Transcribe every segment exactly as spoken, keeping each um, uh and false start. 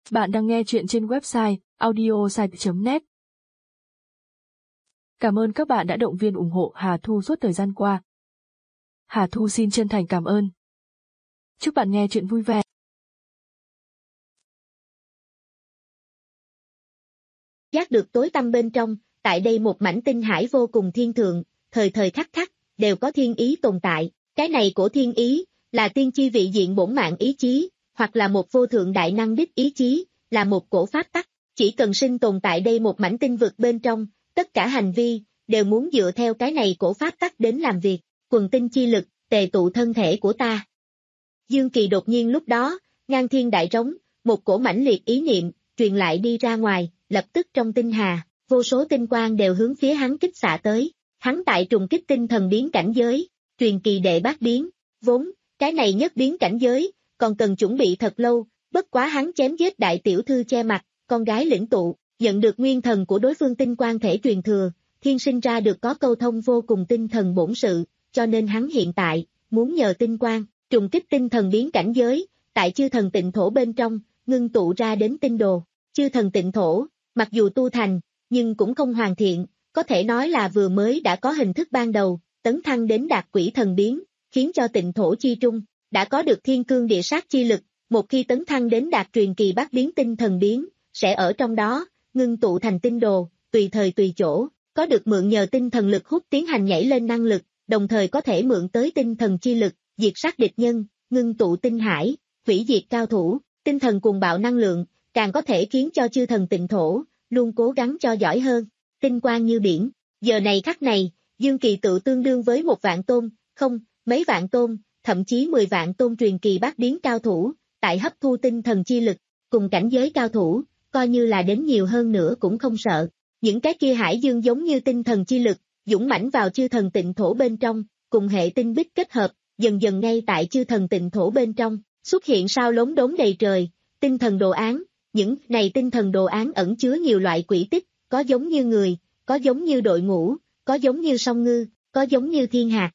Bạn đang nghe chuyện trên website audiosite chấm net. Cảm ơn các bạn đã động viên ủng hộ Hà Thu suốt thời gian qua. Hà Thu xin chân thành cảm ơn. Chúc bạn nghe chuyện vui vẻ. Giác được tối tăm bên trong, tại đây một mảnh tinh hải vô cùng thiên thượng, thời thời khắc khắc, đều có thiên ý tồn tại. Cái này của thiên ý, là tiên chi vị diện bổn mạng ý chí, hoặc là một vô thượng đại năng đích ý chí, là một cổ pháp tắc. Chỉ cần sinh tồn tại đây một mảnh tinh vực bên trong, tất cả hành vi, đều muốn dựa theo cái này cổ pháp tắc đến làm việc. Quần tinh chi lực, tề tụ thân thể của ta. Dương Kỳ đột nhiên lúc đó, ngang thiên đại trống, một cổ mãnh liệt ý niệm, truyền lại đi ra ngoài, lập tức trong tinh hà, vô số tinh quang đều hướng phía hắn kích xạ tới. Hắn tại trùng kích tinh thần biến cảnh giới, truyền kỳ đệ bát biến, vốn, cái này nhất biến cảnh giới, còn cần chuẩn bị thật lâu, bất quá hắn chém giết đại tiểu thư che mặt, con gái lĩnh tụ, nhận được nguyên thần của đối phương tinh quang thể truyền thừa, thiên sinh ra được có câu thông vô cùng tinh thần bổn sự, cho nên hắn hiện tại, muốn nhờ tinh quang, trùng kích tinh thần biến cảnh giới, tại chư thần tịnh thổ bên trong, ngưng tụ ra đến tinh đồ. Chư thần tịnh thổ, mặc dù tu thành, nhưng cũng không hoàn thiện, có thể nói là vừa mới đã có hình thức ban đầu, tấn thăng đến đạt quỷ thần biến, khiến cho tịnh thổ chi trung, đã có được thiên cương địa sát chi lực, một khi tấn thăng đến đạt truyền kỳ bát biến tinh thần biến, sẽ ở trong đó, ngưng tụ thành tinh đồ, tùy thời tùy chỗ, có được mượn nhờ tinh thần lực hút tiến hành nhảy lên năng lực, đồng thời có thể mượn tới tinh thần chi lực, diệt sát địch nhân, ngưng tụ tinh hải, hủy diệt cao thủ, tinh thần cuồng bạo năng lượng, càng có thể khiến cho chư thần tịnh thổ, luôn cố gắng cho giỏi hơn, tinh quang như biển. Giờ này khắc này, Dương Kỳ tự tương đương với một vạn tôn, không, mấy vạn tôn, thậm chí mười vạn tôn truyền kỳ bát biến cao thủ, tại hấp thu tinh thần chi lực, cùng cảnh giới cao thủ, coi như là đến nhiều hơn nữa cũng không sợ. Những cái kia hải dương giống như tinh thần chi lực, dũng mãnh vào chư thần tịnh thổ bên trong, cùng hệ tinh bích kết hợp, dần dần ngay tại chư thần tịnh thổ bên trong, xuất hiện sao lốm đốm đầy trời, tinh thần đồ án. Những này tinh thần đồ án ẩn chứa nhiều loại quỷ tích, có giống như người, có giống như đội ngũ, có giống như song ngư, có giống như thiên hạt.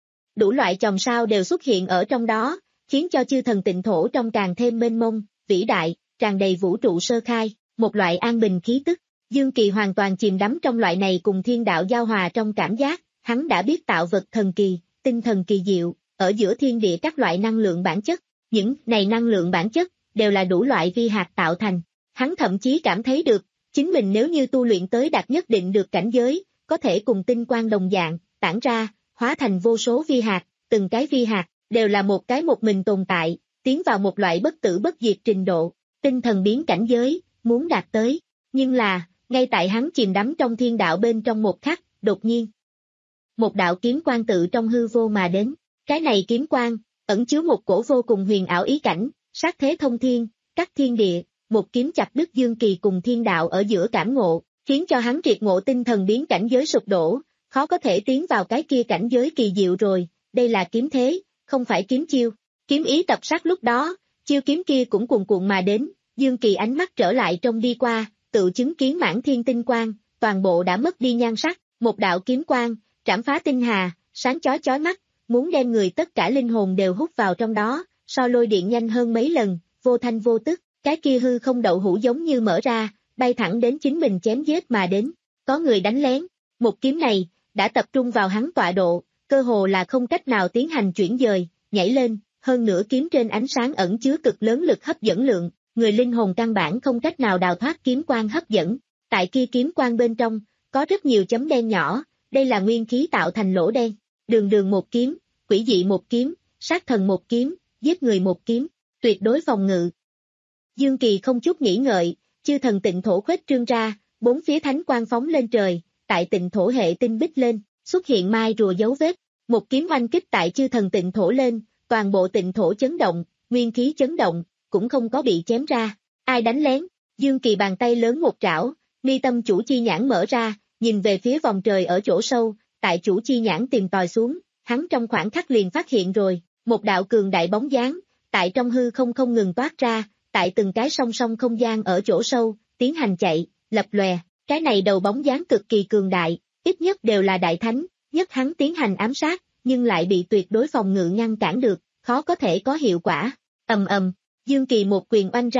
Đủ loại chòm sao đều xuất hiện ở trong đó, khiến cho chư thần tịnh thổ trong càng thêm mênh mông, vĩ đại, tràn đầy vũ trụ sơ khai, một loại an bình khí tức. Dương Kỳ hoàn toàn chìm đắm trong loại này cùng thiên đạo giao hòa trong cảm giác, hắn đã biết tạo vật thần kỳ, tinh thần kỳ diệu, ở giữa thiên địa các loại năng lượng bản chất, những này năng lượng bản chất, đều là đủ loại vi hạt tạo thành. Hắn thậm chí cảm thấy được, chính mình nếu như tu luyện tới đạt nhất định được cảnh giới, có thể cùng tinh quang đồng dạng, tản ra, hóa thành vô số vi hạt, từng cái vi hạt, đều là một cái một mình tồn tại, tiến vào một loại bất tử bất diệt trình độ, tinh thần biến cảnh giới, muốn đạt tới. Nhưng là, ngay tại hắn chìm đắm trong thiên đạo bên trong một khắc, đột nhiên. Một đạo kiếm quang tự trong hư vô mà đến, cái này kiếm quang, ẩn chứa một cổ vô cùng huyền ảo ý cảnh, sát thế thông thiên, cắt thiên địa, một kiếm chặt đứt Dương Kỳ cùng thiên đạo ở giữa cảm ngộ, khiến cho hắn triệt ngộ tinh thần biến cảnh giới sụp đổ, khó có thể tiến vào cái kia cảnh giới kỳ diệu rồi, đây là kiếm thế, không phải kiếm chiêu. Kiếm ý tập sát lúc đó, chiêu kiếm kia cũng cuồn cuộn mà đến, Dương Kỳ ánh mắt trở lại trong đi qua, tự chứng kiến mãn thiên tinh quang, toàn bộ đã mất đi nhan sắc, một đạo kiếm quang, trảm phá tinh hà, sáng chói chói mắt, muốn đem người tất cả linh hồn đều hút vào trong đó, so lôi điện nhanh hơn mấy lần, vô thanh vô tức, cái kia hư không đậu hũ giống như mở ra, bay thẳng đến chính mình chém giết mà đến, có người đánh lén, một kiếm này, đã tập trung vào hắn tọa độ, cơ hồ là không cách nào tiến hành chuyển dời, nhảy lên, hơn nữa kiếm trên ánh sáng ẩn chứa cực lớn lực hấp dẫn lượng, người linh hồn căn bản không cách nào đào thoát kiếm quang hấp dẫn, tại kia kiếm quang bên trong, có rất nhiều chấm đen nhỏ, đây là nguyên khí tạo thành lỗ đen, đường đường một kiếm, quỷ dị một kiếm, sát thần một kiếm, giết người một kiếm, tuyệt đối phòng ngự. Dương Kỳ không chút nghĩ ngợi, chư thần tịnh thổ khuếch trương ra, bốn phía thánh quang phóng lên trời, tại tịnh thổ hệ tinh bích lên, xuất hiện mai rùa dấu vết, một kiếm oanh kích tại chư thần tịnh thổ lên, toàn bộ tịnh thổ chấn động, nguyên khí chấn động, cũng không có bị chém ra. Ai đánh lén? Dương Kỳ bàn tay lớn một trảo, mi tâm chủ chi nhãn mở ra, nhìn về phía vòng trời ở chỗ sâu, tại chủ chi nhãn tìm tòi xuống, hắn trong khoảng khắc liền phát hiện rồi, một đạo cường đại bóng dáng, tại trong hư không không ngừng toát ra, tại từng cái song song không gian ở chỗ sâu, tiến hành chạy, lập lòe, cái này đầu bóng dáng cực kỳ cường đại, ít nhất đều là đại thánh, nhất hắn tiến hành ám sát, nhưng lại bị tuyệt đối phòng ngự ngăn cản được, khó có thể có hiệu quả. Ầm ầm, Dương Kỳ một quyền oanh ra,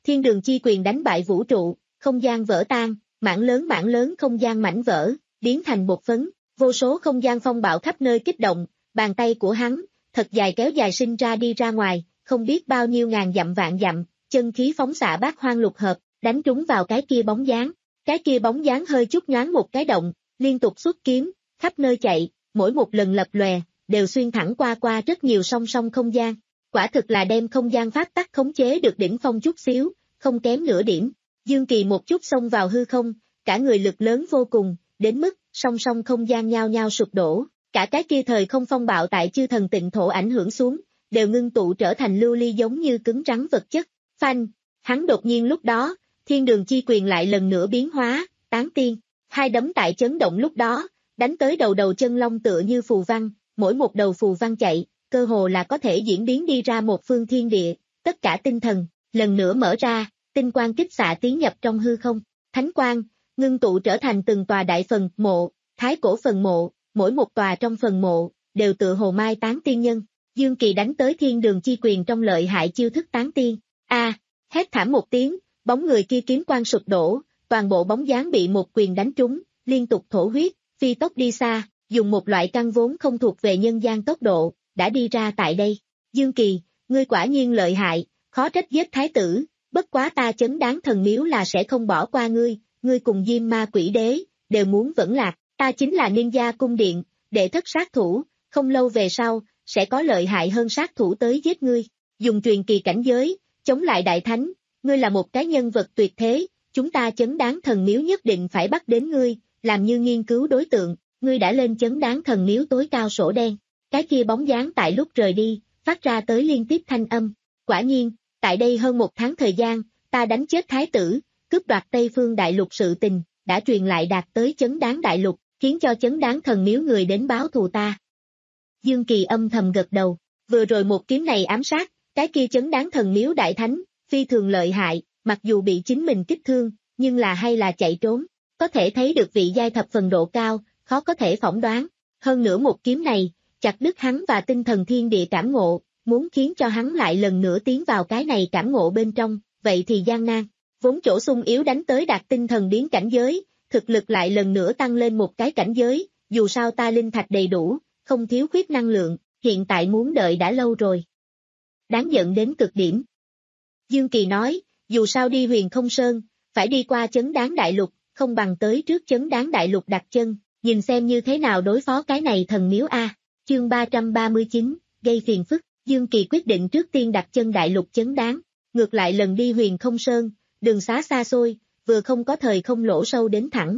thiên đường chi quyền đánh bại vũ trụ, không gian vỡ tan, mảng lớn mảng lớn không gian mảnh vỡ, biến thành bột phấn, vô số không gian phong bạo khắp nơi kích động, bàn tay của hắn, thật dài kéo dài sinh ra đi ra ngoài, không biết bao nhiêu ngàn dặm vạn dặm, chân khí phóng xạ bát hoang lục hợp, đánh trúng vào cái kia bóng dáng. Cái kia bóng dáng hơi chút nhoáng một cái động, liên tục xuất kiếm, khắp nơi chạy, mỗi một lần lập lòe, đều xuyên thẳng qua qua rất nhiều song song không gian. Quả thực là đem không gian pháp tắc khống chế được đỉnh phong chút xíu, không kém nửa điểm. Dương Kỳ một chút xông vào hư không, cả người lực lớn vô cùng, đến mức song song không gian nhao nhao sụp đổ. Cả cái kia thời không phong bạo tại chư thần tịnh thổ ảnh hưởng xuống, đều ngưng tụ trở thành lưu ly giống như cứng rắn vật chất. Phanh, hắn đột nhiên lúc đó, thiên đường chi quyền lại lần nữa biến hóa, tán tiên, hai đấm tại chấn động lúc đó, đánh tới đầu đầu chân long tựa như phù văn, mỗi một đầu phù văn chạy, cơ hồ là có thể diễn biến đi ra một phương thiên địa, tất cả tinh thần, lần nữa mở ra, tinh quang kích xạ tiến nhập trong hư không, thánh quang, ngưng tụ trở thành từng tòa đại phần mộ, thái cổ phần mộ, mỗi một tòa trong phần mộ, đều tựa hồ mai tán tiên nhân. Dương Kỳ đánh tới thiên đường chi quyền trong lợi hại chiêu thức tán tiên, a à, hét thảm một tiếng, bóng người kia kiếm quang sụp đổ, toàn bộ bóng dáng bị một quyền đánh trúng, liên tục thổ huyết, phi tốc đi xa, dùng một loại căn vốn không thuộc về nhân gian tốc độ, đã đi ra tại đây. Dương Kỳ, ngươi quả nhiên lợi hại, khó trách giết thái tử, bất quá ta chấn đáng thần miếu là sẽ không bỏ qua ngươi, ngươi cùng Diêm Ma Quỷ Đế, đều muốn vẫn lạc, ta chính là Ninja cung điện, đệ thất sát thủ, không lâu về sau, sẽ có lợi hại hơn sát thủ tới giết ngươi, dùng truyền kỳ cảnh giới, chống lại đại thánh, ngươi là một cái nhân vật tuyệt thế, chúng ta chấn đáng thần miếu nhất định phải bắt đến ngươi, làm như nghiên cứu đối tượng, ngươi đã lên chấn đáng thần miếu tối cao sổ đen, cái kia bóng dáng tại lúc rời đi, phát ra tới liên tiếp thanh âm, quả nhiên, tại đây hơn một tháng thời gian, ta đánh chết thái tử, cướp đoạt Tây Phương Đại Lục sự tình, đã truyền lại đạt tới chấn đáng đại lục, khiến cho chấn đáng thần miếu người đến báo thù ta. Dương Kỳ âm thầm gật đầu, vừa rồi một kiếm này ám sát, cái kia chấn đáng thần miếu đại thánh, phi thường lợi hại, mặc dù bị chính mình kích thương, nhưng là hay là chạy trốn, có thể thấy được vị giai thập phần độ cao, khó có thể phỏng đoán, hơn nữa một kiếm này, chặt đứt hắn và tinh thần thiên địa cảm ngộ, muốn khiến cho hắn lại lần nữa tiến vào cái này cảm ngộ bên trong, vậy thì gian nan, vốn chỗ sung yếu đánh tới đạt tinh thần biến cảnh giới, thực lực lại lần nữa tăng lên một cái cảnh giới, dù sao ta linh thạch đầy đủ, không thiếu khuyết năng lượng, hiện tại muốn đợi đã lâu rồi. Đáng giận đến cực điểm. Dương Kỳ nói, dù sao đi Huyền Không Sơn, phải đi qua chấn đáng đại lục, không bằng tới trước chấn đáng đại lục đặt chân, nhìn xem như thế nào đối phó cái này thần miếu A. Chương ba trăm ba mươi chín, gây phiền phức, Dương Kỳ quyết định trước tiên đặt chân đại lục chấn đáng, ngược lại lần đi Huyền Không Sơn, đường xá xa xôi, vừa không có thời không lỗ sâu đến thẳng.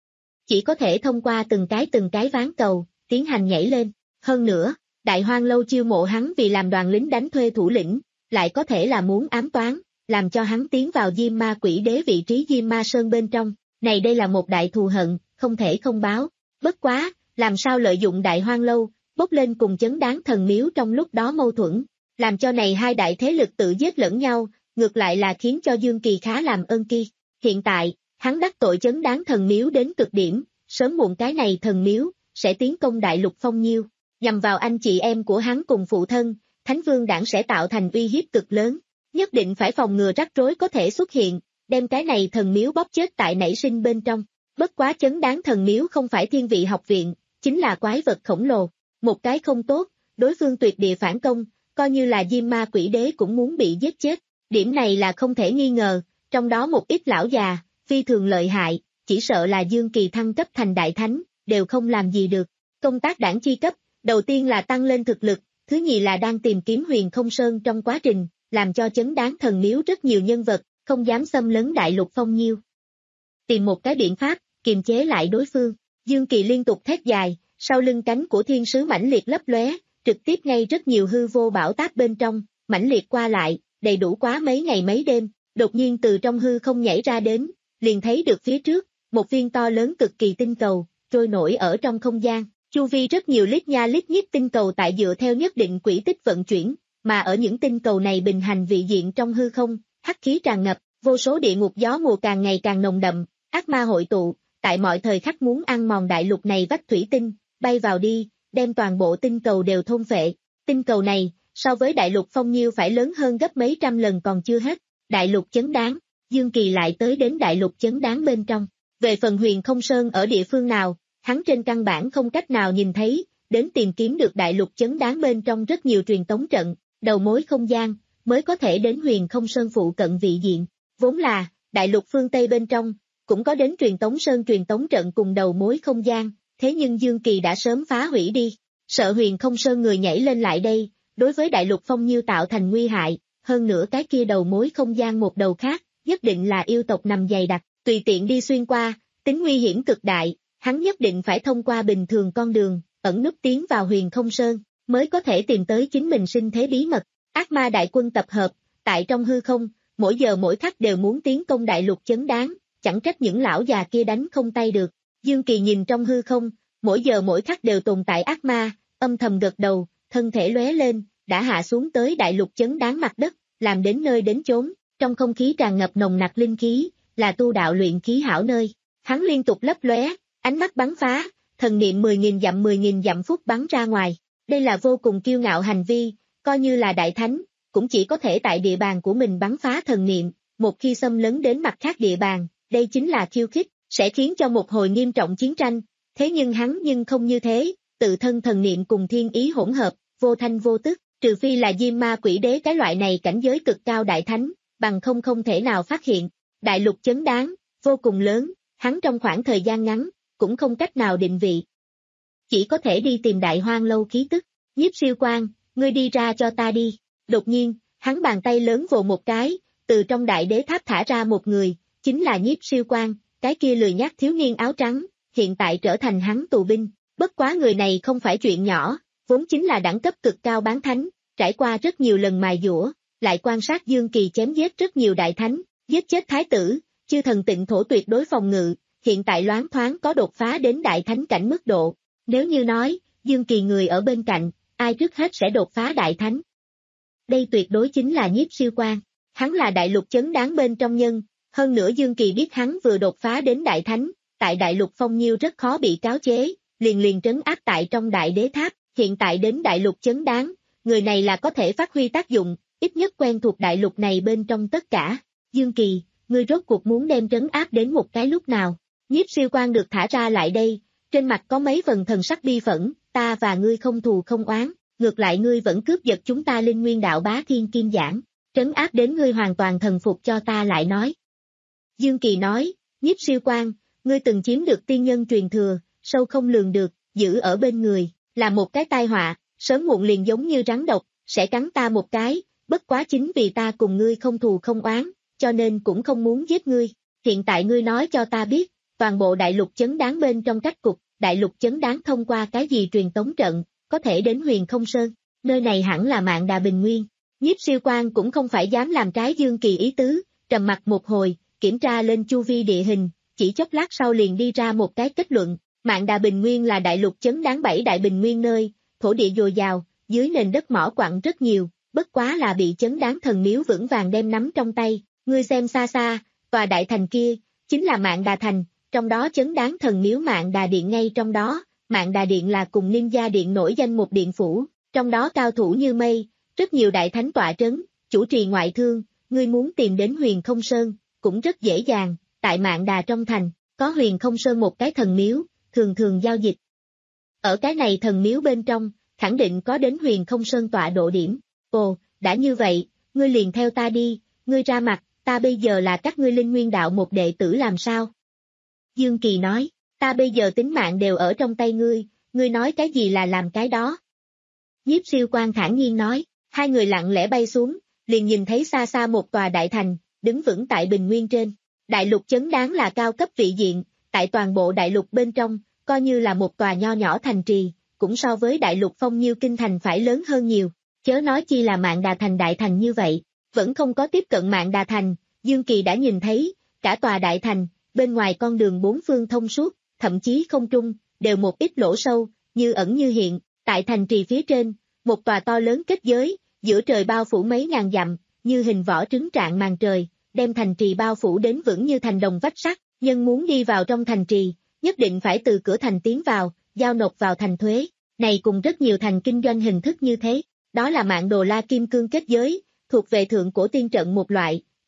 Chỉ có thể thông qua từng cái từng cái ván cầu, tiến hành nhảy lên, hơn nữa, Đại Hoang Lâu chiêu mộ hắn vì làm đoàn lính đánh thuê thủ lĩnh, lại có thể là muốn ám toán, làm cho hắn tiến vào Diêm Ma Quỷ Đế vị trí Diêm Ma Sơn bên trong, này đây là một đại thù hận, không thể không báo, bất quá, làm sao lợi dụng Đại Hoang Lâu, bốc lên cùng chấn đáng thần miếu trong lúc đó mâu thuẫn, làm cho này hai đại thế lực tự giết lẫn nhau, ngược lại là khiến cho Dương Kỳ khá làm ơn kia. Hiện tại, hắn đắc tội chấn đáng thần miếu đến cực điểm, sớm muộn cái này thần miếu, sẽ tiến công đại lục phong nhiêu, nhằm vào anh chị em của hắn cùng phụ thân, Thánh Vương đảng sẽ tạo thành uy hiếp cực lớn, nhất định phải phòng ngừa rắc rối có thể xuất hiện, đem cái này thần miếu bóp chết tại nảy sinh bên trong. Bất quá chấn đáng thần miếu không phải thiên vị học viện, chính là quái vật khổng lồ, một cái không tốt, đối phương tuyệt địa phản công, coi như là Diêm Ma Quỷ Đế cũng muốn bị giết chết, điểm này là không thể nghi ngờ, trong đó một ít lão già, phi thường lợi hại, chỉ sợ là Dương Kỳ thăng cấp thành đại thánh, đều không làm gì được. Công tác đảng chi cấp, đầu tiên là tăng lên thực lực, thứ nhì là đang tìm kiếm Huyền Không Sơn trong quá trình, làm cho chấn đáng thần miếu rất nhiều nhân vật, không dám xâm lấn đại lục phong nhiêu. Tìm một cái biện pháp, kiềm chế lại đối phương, Dương Kỳ liên tục thét dài, sau lưng cánh của thiên sứ mãnh liệt lấp lóe, trực tiếp ngay rất nhiều hư vô bão táp bên trong, mãnh liệt qua lại, đầy đủ quá mấy ngày mấy đêm, đột nhiên từ trong hư không nhảy ra đến, liền thấy được phía trước, một viên to lớn cực kỳ tinh cầu, trôi nổi ở trong không gian, chu vi rất nhiều lít nha lít nhít tinh cầu tại dựa theo nhất định quỹ tích vận chuyển, mà ở những tinh cầu này bình hành vị diện trong hư không, hắc khí tràn ngập, vô số địa ngục gió mùa càng ngày càng nồng đậm, ác ma hội tụ, tại mọi thời khắc muốn ăn mòn đại lục này vách thủy tinh, bay vào đi, đem toàn bộ tinh cầu đều thôn phệ. Tinh cầu này, so với đại lục phong nhiêu phải lớn hơn gấp mấy trăm lần còn chưa hết, Đại lục chấn đáng, Dương Kỳ lại tới đến đại lục chấn đáng bên trong. Về phần Huyền Không Sơn ở địa phương nào, hắn trên căn bản không cách nào nhìn thấy, đến tìm kiếm được đại lục chấn đáng bên trong rất nhiều truyền tống trận, đầu mối không gian, mới có thể đến Huyền Không Sơn phụ cận vị diện. Vốn là, đại lục phương Tây bên trong, cũng có đến truyền tống sơn truyền tống trận cùng đầu mối không gian, thế nhưng Dương Kỳ đã sớm phá hủy đi, sợ Huyền Không Sơn người nhảy lên lại đây, đối với đại lục phong nhiêu tạo thành nguy hại, hơn nữa cái kia đầu mối không gian một đầu khác, nhất định là yêu tộc nằm dày đặc, tùy tiện đi xuyên qua, tính nguy hiểm cực đại, hắn nhất định phải thông qua bình thường con đường, ẩn núp tiến vào Huyền Không Sơn, mới có thể tìm tới chính mình sinh thế bí mật. Ác ma đại quân tập hợp, tại trong hư không, mỗi giờ mỗi khắc đều muốn tiến công đại lục chấn đáng, chẳng trách những lão già kia đánh không tay được. Dương Kỳ nhìn trong hư không, mỗi giờ mỗi khắc đều tồn tại ác ma, âm thầm gật đầu, thân thể lóe lên, đã hạ xuống tới đại lục chấn đáng mặt đất, làm đến nơi đến chốn, trong không khí tràn ngập nồng nặc linh khí, là tu đạo luyện khí hảo nơi. Hắn liên tục lấp lóe, ánh mắt bắn phá, thần niệm mười nghìn dặm mười nghìn dặm phút bắn ra ngoài. Đây là vô cùng kiêu ngạo hành vi, coi như là đại thánh, cũng chỉ có thể tại địa bàn của mình bắn phá thần niệm, một khi xâm lấn đến mặt khác địa bàn, đây chính là khiêu khích, sẽ khiến cho một hồi nghiêm trọng chiến tranh. Thế nhưng hắn nhưng không như thế, tự thân thần niệm cùng thiên ý hỗn hợp, vô thanh vô tức, trừ phi là Diêm Ma Quỷ Đế cái loại này cảnh giới cực cao đại thánh, bằng không không thể nào phát hiện. Đại lục chấn đáng, vô cùng lớn, hắn trong khoảng thời gian ngắn, cũng không cách nào định vị. Chỉ có thể đi tìm đại hoang lâu khí tức. Nhiếp Siêu Quang, ngươi đi ra cho ta đi. Đột nhiên, hắn bàn tay lớn vồ một cái, từ trong đại đế tháp thả ra một người, chính là Nhiếp Siêu Quang, cái kia lười nhác thiếu niên áo trắng, hiện tại trở thành hắn tù binh. Bất quá người này không phải chuyện nhỏ, vốn chính là đẳng cấp cực cao bán thánh, trải qua rất nhiều lần mài dũa, lại quan sát Dương Kỳ chém giết rất nhiều đại thánh, giết chết thái tử, chư thần tịnh thổ tuyệt đối phòng ngự, hiện tại loáng thoáng có đột phá đến đại thánh cảnh mức độ. Nếu như nói, Dương Kỳ người ở bên cạnh, ai trước hết sẽ đột phá đại thánh? Đây tuyệt đối chính là Nhiếp Siêu Quang, hắn là đại lục chấn đáng bên trong nhân, hơn nữa Dương Kỳ biết hắn vừa đột phá đến đại thánh, tại đại lục phong nhiêu rất khó bị cáo chế, liền liền trấn áp tại trong đại đế tháp, hiện tại đến đại lục chấn đáng, người này là có thể phát huy tác dụng, ít nhất quen thuộc đại lục này bên trong tất cả. Dương Kỳ, ngươi rốt cuộc muốn đem trấn áp đến một cái lúc nào? Nhiếp Siêu Quang được thả ra lại đây, trên mặt có mấy phần thần sắc bi phẫn, ta và ngươi không thù không oán, ngược lại ngươi vẫn cướp giật chúng ta linh nguyên đạo bá thiên kim giảng, trấn áp đến ngươi hoàn toàn thần phục cho ta lại nói. Dương Kỳ nói, Nhiếp Siêu Quang, ngươi từng chiếm được tiên nhân truyền thừa, sâu không lường được, giữ ở bên người, là một cái tai họa, sớm muộn liền giống như rắn độc, sẽ cắn ta một cái, bất quá chính vì ta cùng ngươi không thù không oán, cho nên cũng không muốn giết ngươi. Hiện tại ngươi nói cho ta biết, toàn bộ đại lục chấn đáng bên trong cách cục, đại lục chấn đáng thông qua cái gì truyền tống trận, có thể đến Huyền Không Sơn, nơi này hẳn là Mạn Đà Bình Nguyên. Nhiếp Siêu Quang cũng không phải dám làm trái Dương Kỳ ý tứ, trầm mặt một hồi, kiểm tra lên chu vi địa hình, chỉ chốc lát sau liền đi ra một cái kết luận, Mạn Đà Bình Nguyên là đại lục chấn đáng bảy đại bình nguyên nơi, thổ địa dồi dào, dưới nền đất mỏ quặng rất nhiều, bất quá là bị chấn đáng thần miếu vững vàng đem nắm trong tay, ngươi xem xa xa, tòa đại thành kia, chính là Mạn Đà Thành, trong đó chấn đáng thần miếu Mạn Đà Điện ngay trong đó, Mạn Đà Điện là cùng Ninh Gia Điện nổi danh một điện phủ, trong đó cao thủ như mây, rất nhiều đại thánh tọa trấn, chủ trì ngoại thương, ngươi muốn tìm đến Huyền Không Sơn, cũng rất dễ dàng, tại Mạn Đà trong thành, có Huyền Không Sơn một cái thần miếu, thường thường giao dịch. Ở cái này thần miếu bên trong, khẳng định có đến Huyền Không Sơn tọa độ điểm, ồ, đã như vậy, ngươi liền theo ta đi, ngươi ra mặt, ta bây giờ là các ngươi linh nguyên đạo một đệ tử làm sao? Dương Kỳ nói, ta bây giờ tính mạng đều ở trong tay ngươi, ngươi nói cái gì là làm cái đó. Nhiếp Siêu Quang thản nhiên nói, hai người lặng lẽ bay xuống, liền nhìn thấy xa xa một tòa đại thành, đứng vững tại bình nguyên trên. Đại lục chấn đáng là cao cấp vị diện, tại toàn bộ đại lục bên trong, coi như là một tòa nho nhỏ thành trì, cũng so với đại lục phong nhiêu kinh thành phải lớn hơn nhiều, chớ nói chi là Mạn Đà Thành đại thành như vậy, vẫn không có tiếp cận Mạn Đà Thành, Dương Kỳ đã nhìn thấy, cả tòa đại thành, bên ngoài con đường bốn phương thông suốt, thậm chí không trung, đều một ít lỗ sâu, như ẩn như hiện, tại thành trì phía trên, một tòa to lớn kết giới, giữa trời bao phủ mấy ngàn dặm, như hình vỏ trứng trạng màn trời, đem thành trì bao phủ đến vững như thành đồng vách sắt, nhân muốn đi vào trong thành trì, nhất định phải từ cửa thành tiến vào, giao nộp vào thành thuế, này cùng rất nhiều thành kinh doanh hình thức như thế, đó là Mạn Đồ La Kim Cương kết giới, thuộc về thượng cổ tiên trận một loại,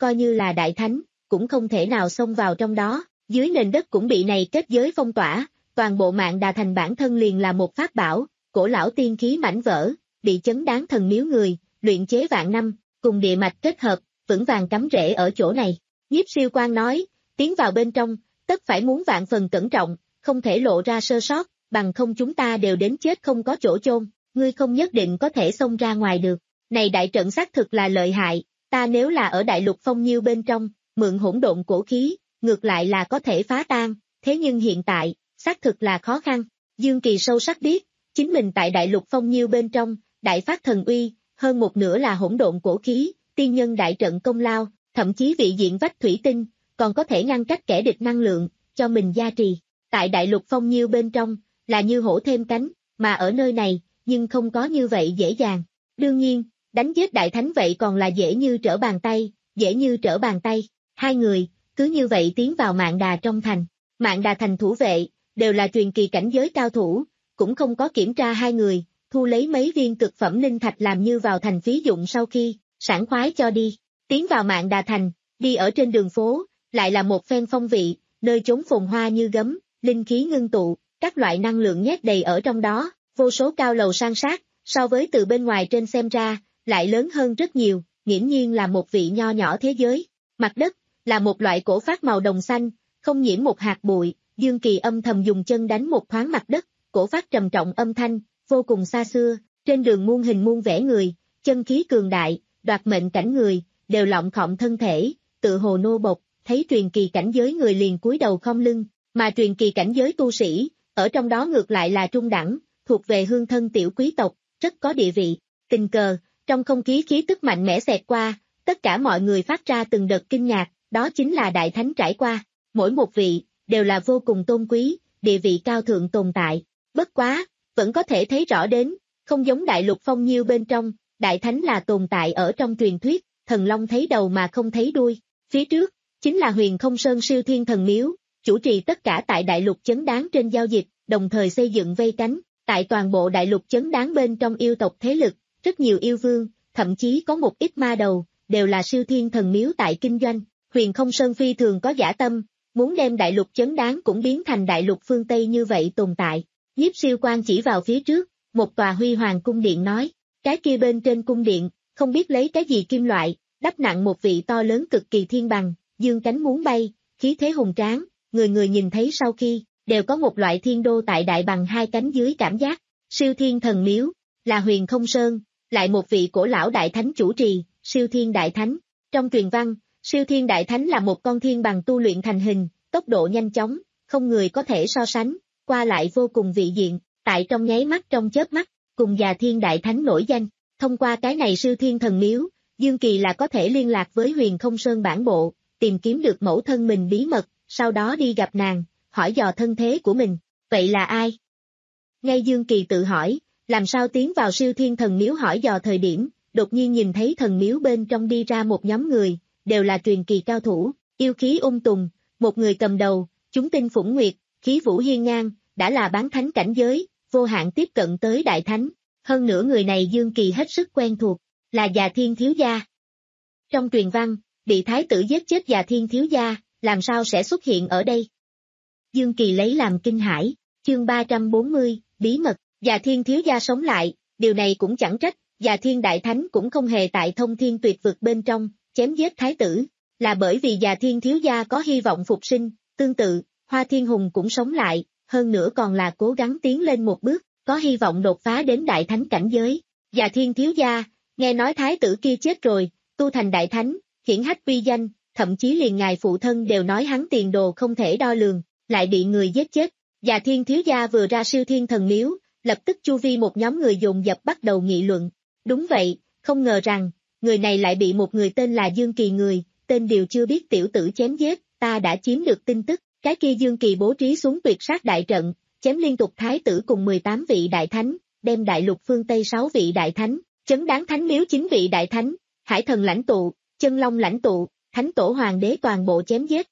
coi như là đại thánh, cũng không thể nào xông vào trong đó, dưới nền đất cũng bị này kết giới phong tỏa, toàn bộ Mạn Đà Thành bản thân liền là một pháp bảo, cổ lão tiên khí mảnh vỡ, bị chấn đáng thần miếu người, luyện chế vạn năm, cùng địa mạch kết hợp, vững vàng cắm rễ ở chỗ này. Nhiếp Siêu Quan nói, tiến vào bên trong, tất phải muốn vạn phần cẩn trọng, không thể lộ ra sơ sót, bằng không chúng ta đều đến chết không có chỗ chôn, ngươi không nhất định có thể xông ra ngoài được. Này đại trận xác thực là lợi hại, ta nếu là ở đại lục phong nhiêu bên trong, mượn hỗn độn cổ khí, ngược lại là có thể phá tan, thế nhưng hiện tại, xác thực là khó khăn. Dương Kỳ sâu sắc biết, chính mình tại đại lục phong nhiêu bên trong, đại phát thần uy, hơn một nửa là hỗn độn cổ khí, tiên nhân đại trận công lao, thậm chí vị diện vách thủy tinh, còn có thể ngăn cách kẻ địch năng lượng, cho mình gia trì. Tại đại lục phong nhiêu bên trong, là như hổ thêm cánh, mà ở nơi này, nhưng không có như vậy dễ dàng. Đương nhiên, đánh giết đại thánh vậy còn là dễ như trở bàn tay, dễ như trở bàn tay. Hai người, cứ như vậy tiến vào Mạn Đà trong thành. Mạn Đà thành thủ vệ, đều là truyền kỳ cảnh giới cao thủ, cũng không có kiểm tra hai người, thu lấy mấy viên cực phẩm linh thạch làm như vào thành phí dụng sau khi, sảng khoái cho đi. Tiến vào Mạn Đà thành, đi ở trên đường phố, lại là một phen phong vị, nơi chốn phồn hoa như gấm, linh khí ngưng tụ, các loại năng lượng nhét đầy ở trong đó, vô số cao lầu san sát, so với từ bên ngoài trên xem ra, lại lớn hơn rất nhiều, nghiễm nhiên là một vị nho nhỏ thế giới. Mặt đất, là một loại cổ phát màu đồng xanh, không nhiễm một hạt bụi, Dương Kỳ âm thầm dùng chân đánh một thoáng mặt đất, cổ phát trầm trọng âm thanh, vô cùng xa xưa, trên đường muôn hình muôn vẻ người, chân khí cường đại, đoạt mệnh cảnh người, đều lọng khom thân thể, tự hồ nô bộc, thấy truyền kỳ cảnh giới người liền cúi đầu khom lưng, mà truyền kỳ cảnh giới tu sĩ, ở trong đó ngược lại là trung đẳng, thuộc về hương thân tiểu quý tộc, rất có địa vị. Tình cờ, trong không khí khí tức mạnh mẽ xẹt qua, tất cả mọi người phát ra từng đợt kinh ngạc, đó chính là đại thánh trải qua, mỗi một vị, đều là vô cùng tôn quý, địa vị cao thượng tồn tại. Bất quá, vẫn có thể thấy rõ đến, không giống đại lục phong nhiêu bên trong, đại thánh là tồn tại ở trong truyền thuyết, thần long thấy đầu mà không thấy đuôi. Phía trước, chính là Huyền Không Sơn siêu thiên thần miếu, chủ trì tất cả tại đại lục chấn đáng trên giao dịch, đồng thời xây dựng vây cánh, tại toàn bộ đại lục chấn đáng bên trong yêu tộc thế lực, rất nhiều yêu vương, thậm chí có một ít ma đầu, đều là siêu thiên thần miếu tại kinh doanh. Huyền Không Sơn phi thường có dã tâm, muốn đem đại lục chấn đáng cũng biến thành đại lục phương Tây như vậy tồn tại. Nhiếp Siêu Quan chỉ vào phía trước, một tòa huy hoàng cung điện nói, cái kia bên trên cung điện, không biết lấy cái gì kim loại, đắp nặng một vị to lớn cực kỳ thiên bằng, dương cánh muốn bay, khí thế hùng tráng, người người nhìn thấy sau khi, đều có một loại thiên đô tại đại bằng hai cánh dưới cảm giác. Siêu thiên thần miếu, là Huyền Không Sơn, lại một vị cổ lão đại thánh chủ trì, siêu thiên đại thánh. Trong truyền văn, siêu thiên đại thánh là một con thiên bằng tu luyện thành hình, tốc độ nhanh chóng, không người có thể so sánh, qua lại vô cùng vị diện, tại trong nháy mắt trong chớp mắt, cùng già thiên đại thánh nổi danh. Thông qua cái này siêu thiên thần miếu, Dương Kỳ là có thể liên lạc với Huyền Không Sơn bản bộ, tìm kiếm được mẫu thân mình bí mật, sau đó đi gặp nàng, hỏi dò thân thế của mình. Vậy là ai? Ngay Dương Kỳ tự hỏi, làm sao tiến vào siêu thiên thần miếu hỏi dò thời điểm, đột nhiên nhìn thấy thần miếu bên trong đi ra một nhóm người, đều là truyền kỳ cao thủ, yêu khí ung tùng, một người cầm đầu, chúng tinh phủng nguyệt, khí vũ hiên ngang, đã là bán thánh cảnh giới, vô hạn tiếp cận tới đại thánh. Hơn nữa người này Dương Kỳ hết sức quen thuộc, là già thiên thiếu gia. Trong truyền văn, bị thái tử giết chết già thiên thiếu gia, làm sao sẽ xuất hiện ở đây? Dương Kỳ lấy làm kinh hãi, chương ba trăm bốn mươi, bí mật, già thiên thiếu gia sống lại, điều này cũng chẳng trách, già thiên đại thánh cũng không hề tại thông thiên tuyệt vực bên trong, chém giết thái tử, là bởi vì già thiên thiếu gia có hy vọng phục sinh, tương tự, Hoa Thiên Hùng cũng sống lại, hơn nữa còn là cố gắng tiến lên một bước, có hy vọng đột phá đến đại thánh cảnh giới. Già thiên thiếu gia, nghe nói thái tử kia chết rồi, tu thành đại thánh, hiển hách uy danh, thậm chí liền ngài phụ thân đều nói hắn tiền đồ không thể đo lường, lại bị người giết chết. Già thiên thiếu gia vừa ra siêu thiên thần miếu, lập tức chu vi một nhóm người dồn dập bắt đầu nghị luận. Đúng vậy, không ngờ rằng, người này lại bị một người tên là Dương Kỳ người, tên điều chưa biết tiểu tử chém giết, ta đã chiếm được tin tức, cái kia Dương Kỳ bố trí xuống tuyệt sát đại trận, chém liên tục thái tử cùng mười tám vị đại thánh, đem đại lục phương Tây sáu vị đại thánh, chấn đáng thánh miếu chín vị đại thánh, hải thần lãnh tụ, chân long lãnh tụ, thánh tổ hoàng đế toàn bộ chém giết.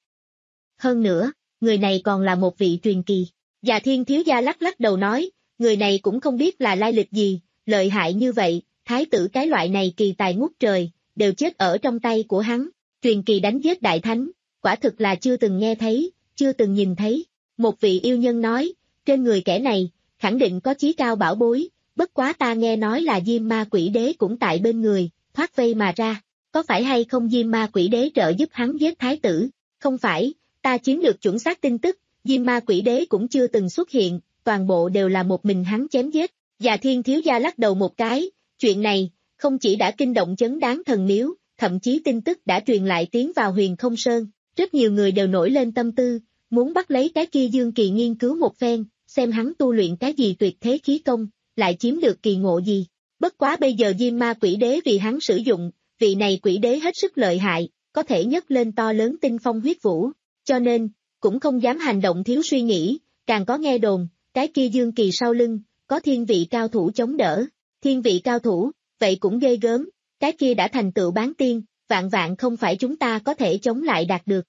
Hơn nữa, người này còn là một vị truyền kỳ. Già thiên thiếu gia lắc lắc đầu nói, người này cũng không biết là lai lịch gì, lợi hại như vậy, thái tử cái loại này kỳ tài ngút trời, đều chết ở trong tay của hắn. Truyền kỳ đánh giết đại thánh, quả thực là chưa từng nghe thấy, chưa từng nhìn thấy. Một vị yêu nhân nói, trên người kẻ này, khẳng định có chí cao bảo bối, bất quá ta nghe nói là Diêm Ma Quỷ Đế cũng tại bên người, thoát vây mà ra. Có phải hay không Diêm Ma Quỷ Đế trợ giúp hắn giết thái tử? Không phải, ta chiếm được chuẩn xác tin tức, Diêm Ma Quỷ Đế cũng chưa từng xuất hiện, toàn bộ đều là một mình hắn chém giết. Và Thiên thiếu gia lắc đầu một cái, chuyện này, không chỉ đã kinh động chấn đáng thần miếu, thậm chí tin tức đã truyền lại tiến vào Huyền Không Sơn, rất nhiều người đều nổi lên tâm tư, muốn bắt lấy cái kia Dương Kỳ nghiên cứu một phen, xem hắn tu luyện cái gì tuyệt thế khí công, lại chiếm được kỳ ngộ gì. Bất quá bây giờ Diêm Ma Quỷ Đế vì hắn sử dụng, vị này quỷ đế hết sức lợi hại, có thể nhấc lên to lớn tinh phong huyết vũ, cho nên, cũng không dám hành động thiếu suy nghĩ, càng có nghe đồn, cái kia Dương Kỳ sau lưng, có thiên vị cao thủ chống đỡ, thiên vị cao thủ, vậy cũng ghê gớm, cái kia đã thành tựu bán tiên, vạn vạn không phải chúng ta có thể chống lại đạt được.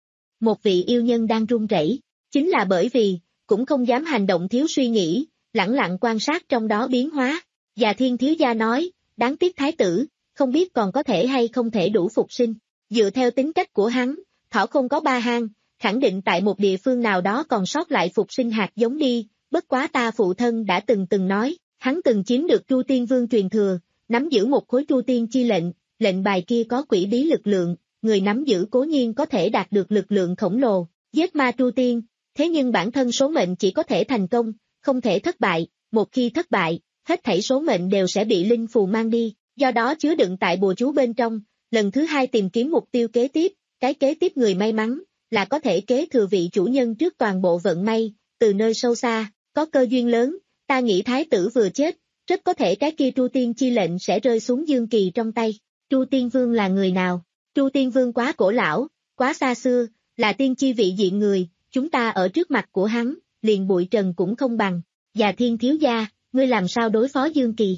Một vị yêu nhân đang run rẩy, chính là bởi vì, cũng không dám hành động thiếu suy nghĩ, lẳng lặng quan sát trong đó biến hóa, và Thiên thiếu gia nói, đáng tiếc thái tử, không biết còn có thể hay không thể đủ phục sinh, dựa theo tính cách của hắn, thỏ không có ba hang, khẳng định tại một địa phương nào đó còn sót lại phục sinh hạt giống đi, bất quá ta phụ thân đã từng từng nói, hắn từng chiếm được Tru Tiên Vương truyền thừa, nắm giữ một khối Tru Tiên chi lệnh, lệnh bài kia có quỷ bí lực lượng, người nắm giữ cố nhiên có thể đạt được lực lượng khổng lồ, giết ma Tru Tiên, thế nhưng bản thân số mệnh chỉ có thể thành công, không thể thất bại, một khi thất bại, hết thảy số mệnh đều sẽ bị linh phù mang đi, do đó chứa đựng tại bùa chú bên trong, lần thứ hai tìm kiếm mục tiêu kế tiếp, cái kế tiếp người may mắn, là có thể kế thừa vị chủ nhân trước toàn bộ vận may, từ nơi sâu xa, có cơ duyên lớn, ta nghĩ thái tử vừa chết, rất có thể cái kia Tru Tiên chi lệnh sẽ rơi xuống Dương Kỳ trong tay. Tru Tiên Vương là người nào? Tru Tiên Vương quá cổ lão, quá xa xưa, là tiên chi vị diện người, chúng ta ở trước mặt của hắn, liền bụi trần cũng không bằng. Và Thiên thiếu gia, ngươi làm sao đối phó Dương Kỳ?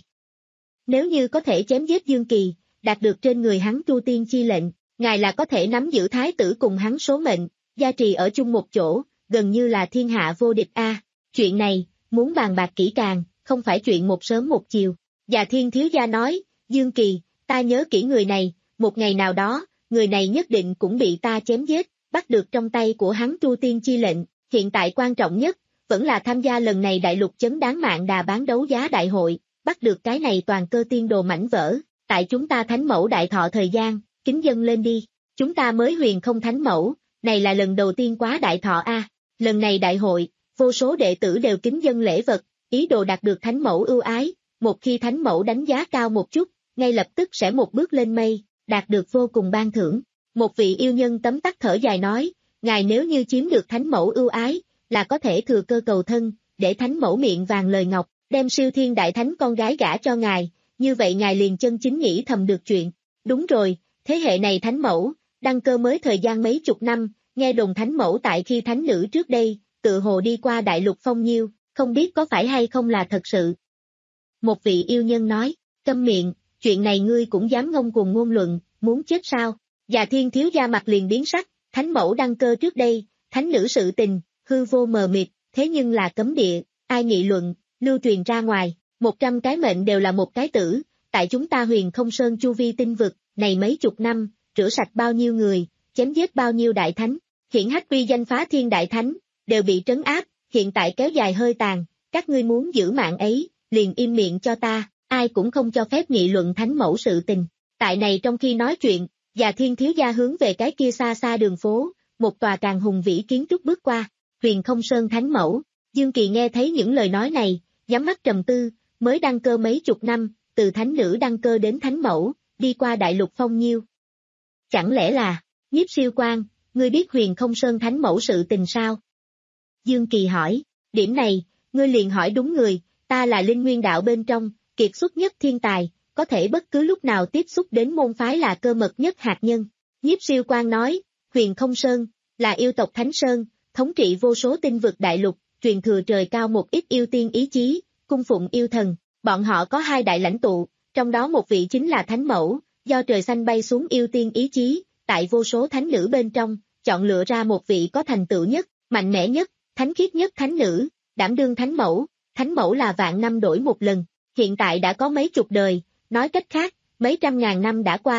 Nếu như có thể chém giết Dương Kỳ, đạt được trên người hắn Tru Tiên chi lệnh, ngài là có thể nắm giữ thái tử cùng hắn số mệnh, gia trì ở chung một chỗ, gần như là thiên hạ vô địch a. À, chuyện này, muốn bàn bạc kỹ càng, không phải chuyện một sớm một chiều. Và Thiên thiếu gia nói, Dương Kỳ, ta nhớ kỹ người này, một ngày nào đó, người này nhất định cũng bị ta chém giết, bắt được trong tay của hắn Tru Tiên chi lệnh, hiện tại quan trọng nhất, vẫn là tham gia lần này đại lục chấn đáng mạng đà bán đấu giá đại hội, bắt được cái này toàn cơ tiên đồ mảnh vỡ, tại chúng ta thánh mẫu đại thọ thời gian, kính dâng lên đi, chúng ta mới huyền không thánh mẫu, này là lần đầu tiên quá đại thọ a, à. Lần này đại hội, vô số đệ tử đều kính dâng lễ vật, ý đồ đạt được thánh mẫu ưu ái, một khi thánh mẫu đánh giá cao một chút, ngay lập tức sẽ một bước lên mây, đạt được vô cùng ban thưởng. Một vị yêu nhân tấm tắc thở dài nói, ngài nếu như chiếm được thánh mẫu ưu ái, là có thể thừa cơ cầu thân, để thánh mẫu miệng vàng lời ngọc, đem siêu thiên đại thánh con gái gả cho ngài, như vậy ngài liền chân chính nghĩ thầm được chuyện. Đúng rồi, thế hệ này thánh mẫu, đăng cơ mới thời gian mấy chục năm, nghe đồn thánh mẫu tại khi thánh nữ trước đây, tự hồ đi qua đại lục phong nhiêu, không biết có phải hay không là thật sự. Một vị yêu nhân nói, câm miệng, chuyện này ngươi cũng dám ngông cuồng ngôn luận, muốn chết sao? Và Thiên thiếu gia mặt liền biến sắc, thánh mẫu đăng cơ trước đây, thánh nữ sự tình, hư vô mờ mịt, thế nhưng là cấm địa, ai nghị luận, lưu truyền ra ngoài, một trăm cái mệnh đều là một cái tử, tại chúng ta Huyền Không Sơn chu vi tinh vực, này mấy chục năm, rửa sạch bao nhiêu người, chém giết bao nhiêu đại thánh, hiện hách uy danh phá thiên đại thánh, đều bị trấn áp, hiện tại kéo dài hơi tàn, các ngươi muốn giữ mạng ấy, liền im miệng cho ta, ai cũng không cho phép nghị luận thánh mẫu sự tình. Tại này trong khi nói chuyện, và Thiên thiếu gia hướng về cái kia xa xa đường phố, một tòa càng hùng vĩ kiến trúc bước qua, Huyền Không Sơn thánh mẫu. Dương Kỳ nghe thấy những lời nói này, nhắm mắt trầm tư, mới đăng cơ mấy chục năm, từ thánh nữ đăng cơ đến thánh mẫu, đi qua đại lục phong nhiêu. Chẳng lẽ là, Nhiếp Siêu Quang, ngươi biết Huyền Không Sơn thánh mẫu sự tình sao? Dương Kỳ hỏi, điểm này, ngươi liền hỏi đúng người, ta là linh nguyên đạo bên trong, kiệt xuất nhất thiên tài, có thể bất cứ lúc nào tiếp xúc đến môn phái là cơ mật nhất hạt nhân. Nhiếp Siêu Quang nói, Huyền Không Sơn, là yêu tộc Thánh Sơn, thống trị vô số tinh vực đại lục, truyền thừa trời cao một ít yêu tiên ý chí, cung phụng yêu thần, bọn họ có hai đại lãnh tụ, trong đó một vị chính là Thánh Mẫu, do trời xanh bay xuống yêu tiên ý chí, tại vô số thánh nữ bên trong, chọn lựa ra một vị có thành tựu nhất, mạnh mẽ nhất, thánh khiết nhất thánh nữ, đảm đương Thánh Mẫu. Thánh Mẫu là vạn năm đổi một lần, hiện tại đã có mấy chục đời, nói cách khác, mấy trăm ngàn năm đã qua,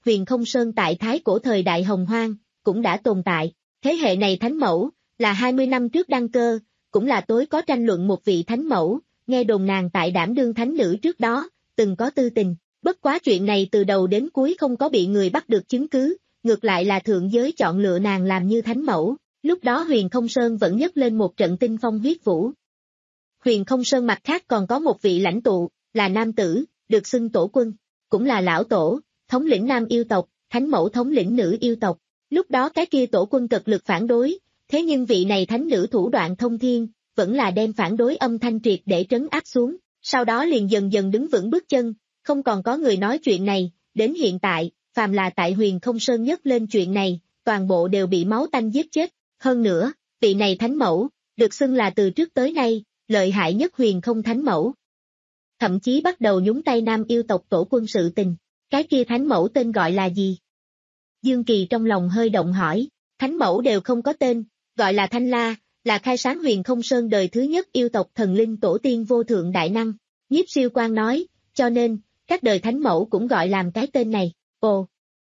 Huyền Không Sơn tại thái cổ thời đại hồng hoang, cũng đã tồn tại. Thế hệ này thánh mẫu, là hai mươi năm trước đăng cơ, cũng là tối có tranh luận một vị thánh mẫu, nghe đồn nàng tại đảm đương thánh nữ trước đó, từng có tư tình. Bất quá chuyện này từ đầu đến cuối không có bị người bắt được chứng cứ, ngược lại là thượng giới chọn lựa nàng làm như thánh mẫu. Lúc đó Huyền Không Sơn vẫn nhấc lên một trận tinh phong huyết vũ. Huyền Không Sơn mặt khác còn có một vị lãnh tụ, là nam tử, được xưng tổ quân, cũng là lão tổ, thống lĩnh nam yêu tộc, thánh mẫu thống lĩnh nữ yêu tộc. Lúc đó cái kia tổ quân cực lực phản đối, thế nhưng vị này thánh nữ thủ đoạn thông thiên, vẫn là đem phản đối âm thanh triệt để trấn áp xuống, sau đó liền dần dần đứng vững bước chân, không còn có người nói chuyện này, đến hiện tại, phàm là tại Huyền Không Sơn nhấc lên chuyện này, toàn bộ đều bị máu tanh giết chết. Hơn nữa, vị này thánh mẫu, được xưng là từ trước tới nay, lợi hại nhất huyền không thánh mẫu. Thậm chí bắt đầu nhúng tay nam yêu tộc tổ quân sự tình. Cái kia thánh mẫu tên gọi là gì? Dương Kỳ trong lòng hơi động hỏi, thánh mẫu đều không có tên, gọi là Thanh La, là khai sáng Huyền Không Sơn đời thứ nhất yêu tộc thần linh tổ tiên vô thượng đại năng. Nhiếp Siêu Quang nói, cho nên, các đời thánh mẫu cũng gọi làm cái tên này. Ồ!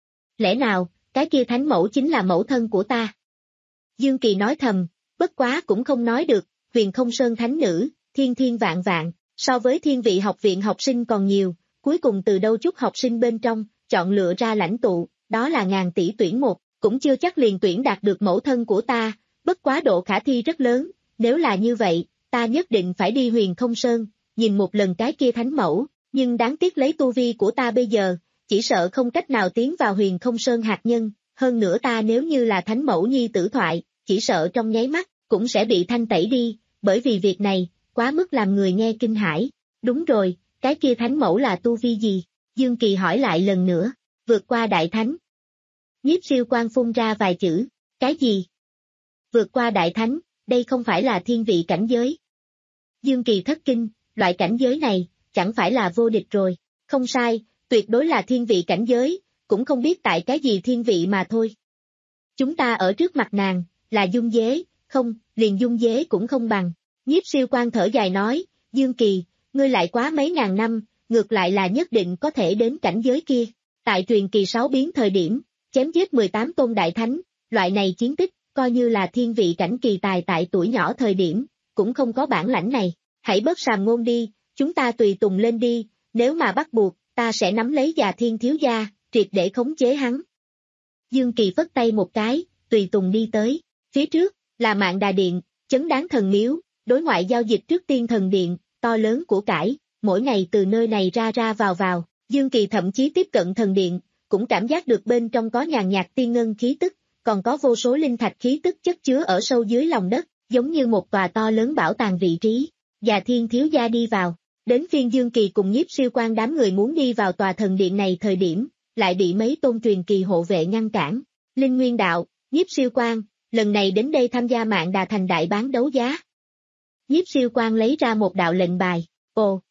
Lẽ nào, cái kia thánh mẫu chính là mẫu thân của ta? Dương Kỳ nói thầm, bất quá cũng không nói được, Huyền Không Sơn thánh nữ, thiên thiên vạn vạn, so với thiên vị học viện học sinh còn nhiều, cuối cùng từ đâu chút học sinh bên trong, chọn lựa ra lãnh tụ, đó là ngàn tỷ tuyển một, cũng chưa chắc liền tuyển đạt được mẫu thân của ta, bất quá độ khả thi rất lớn, nếu là như vậy, ta nhất định phải đi Huyền Không Sơn, nhìn một lần cái kia thánh mẫu, nhưng đáng tiếc lấy tu vi của ta bây giờ, chỉ sợ không cách nào tiến vào Huyền Không Sơn hạt nhân, hơn nữa ta nếu như là thánh mẫu nhi tử thoại, chỉ sợ trong nháy mắt, cũng sẽ bị thanh tẩy đi, bởi vì việc này, quá mức làm người nghe kinh hãi. Đúng rồi, cái kia thánh mẫu là tu vi gì? Dương Kỳ hỏi lại lần nữa, vượt qua đại thánh. Nhiếp Siêu Quang phun ra vài chữ, cái gì? Vượt qua đại thánh, đây không phải là thiên vị cảnh giới. Dương Kỳ thất kinh, loại cảnh giới này, chẳng phải là vô địch rồi, không sai, tuyệt đối là thiên vị cảnh giới, cũng không biết tại cái gì thiên vị mà thôi. Chúng ta ở trước mặt nàng, là dung dế, không, liền dung dế cũng không bằng. Nhiếp Siêu Quang thở dài nói, Dương Kỳ, ngươi lại quá mấy ngàn năm, ngược lại là nhất định có thể đến cảnh giới kia. Tại truyền kỳ sáu biến thời điểm, chém giết mười tám tôn đại thánh, loại này chiến tích, coi như là thiên vị cảnh kỳ tài tại tuổi nhỏ thời điểm, cũng không có bản lãnh này. Hãy bớt sàm ngôn đi, chúng ta tùy tùng lên đi, nếu mà bắt buộc, ta sẽ nắm lấy già thiên thiếu gia, triệt để khống chế hắn. Dương Kỳ phất tay một cái, tùy tùng đi tới, phía trước, là Mạn Đà Điện, chấn đáng thần miếu, đối ngoại giao dịch trước tiên thần điện, to lớn của cải, mỗi ngày từ nơi này ra ra vào vào, Dương Kỳ thậm chí tiếp cận thần điện, cũng cảm giác được bên trong có nhàn nhạt tiên ngân khí tức, còn có vô số linh thạch khí tức chất chứa ở sâu dưới lòng đất, giống như một tòa to lớn bảo tàng vị trí. Già thiên thiếu gia đi vào, đến phiên Dương Kỳ cùng Nhiếp Siêu Quang đám người muốn đi vào tòa thần điện này thời điểm, lại bị mấy tôn truyền kỳ hộ vệ ngăn cản. Linh Nguyên Đạo, Nhiếp Siêu Quang, lần này đến đây tham gia Mạn Đà Thành đại bán đấu giá. Nhiếp Siêu Quang lấy ra một đạo lệnh bài, ồ,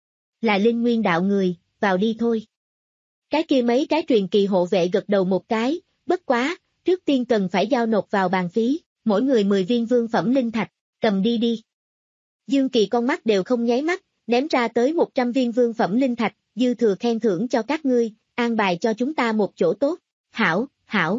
là Linh Nguyên Đạo người, vào đi thôi. Cái kia mấy cái truyền kỳ hộ vệ gật đầu một cái, bất quá, trước tiên cần phải giao nộp vào bàn phí, mỗi người mười viên vương phẩm linh thạch, cầm đi đi. Dương Kỳ con mắt đều không nháy mắt, ném ra tới một trăm viên vương phẩm linh thạch, dư thừa khen thưởng cho các ngươi, an bài cho chúng ta một chỗ tốt. Hảo, hảo.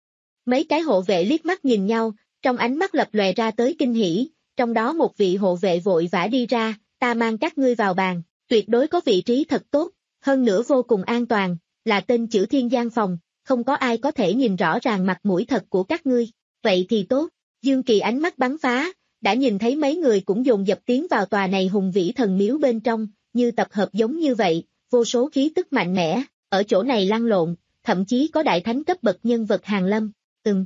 Mấy cái hộ vệ liếc mắt nhìn nhau, trong ánh mắt lập lòe ra tới kinh hỉ, trong đó một vị hộ vệ vội vã đi ra, ta mang các ngươi vào bàn, tuyệt đối có vị trí thật tốt, hơn nữa vô cùng an toàn, là tên chữ Thiên Giang phòng, không có ai có thể nhìn rõ ràng mặt mũi thật của các ngươi. Vậy thì tốt, Dương Kỳ ánh mắt bắn phá, đã nhìn thấy mấy người cũng dồn dập tiến vào tòa này hùng vĩ thần miếu bên trong, như tập hợp giống như vậy, vô số khí tức mạnh mẽ, ở chỗ này lăn lộn, thậm chí có đại thánh cấp bậc nhân vật hàng lâm, ừm.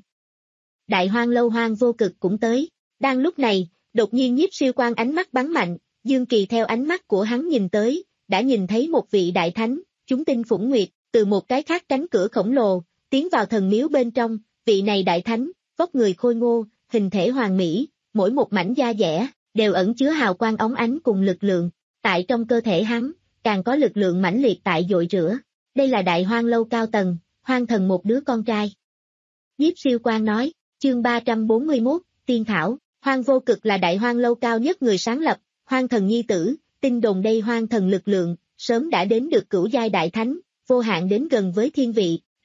Đại Hoang Lâu Hoang Vô Cực cũng tới, đang lúc này, đột nhiên Nhiếp Siêu Quang ánh mắt bắn mạnh, Dương Kỳ theo ánh mắt của hắn nhìn tới, đã nhìn thấy một vị đại thánh, chúng tinh phủng nguyệt, từ một cái khác cánh cửa khổng lồ, tiến vào thần miếu bên trong, vị này đại thánh, vóc người khôi ngô, hình thể hoàn mỹ, mỗi một mảnh da dẻ, đều ẩn chứa hào quang óng ánh cùng lực lượng, tại trong cơ thể hắn, càng có lực lượng mãnh liệt tại dội rửa. Đây là Đại Hoang Lâu cao tầng, Hoang Thần một đứa con trai. Nhiếp Siêu Quang nói, chương ba trăm bốn mươi mốt, Tiên Thảo, Hoang Vô Cực là Đại Hoang Lâu cao nhất người sáng lập, Hoang Thần nhi tử, tin đồn đây Hoang Thần lực lượng, sớm đã đến được cửu giai đại thánh, vô hạn đến gần với thiên vị,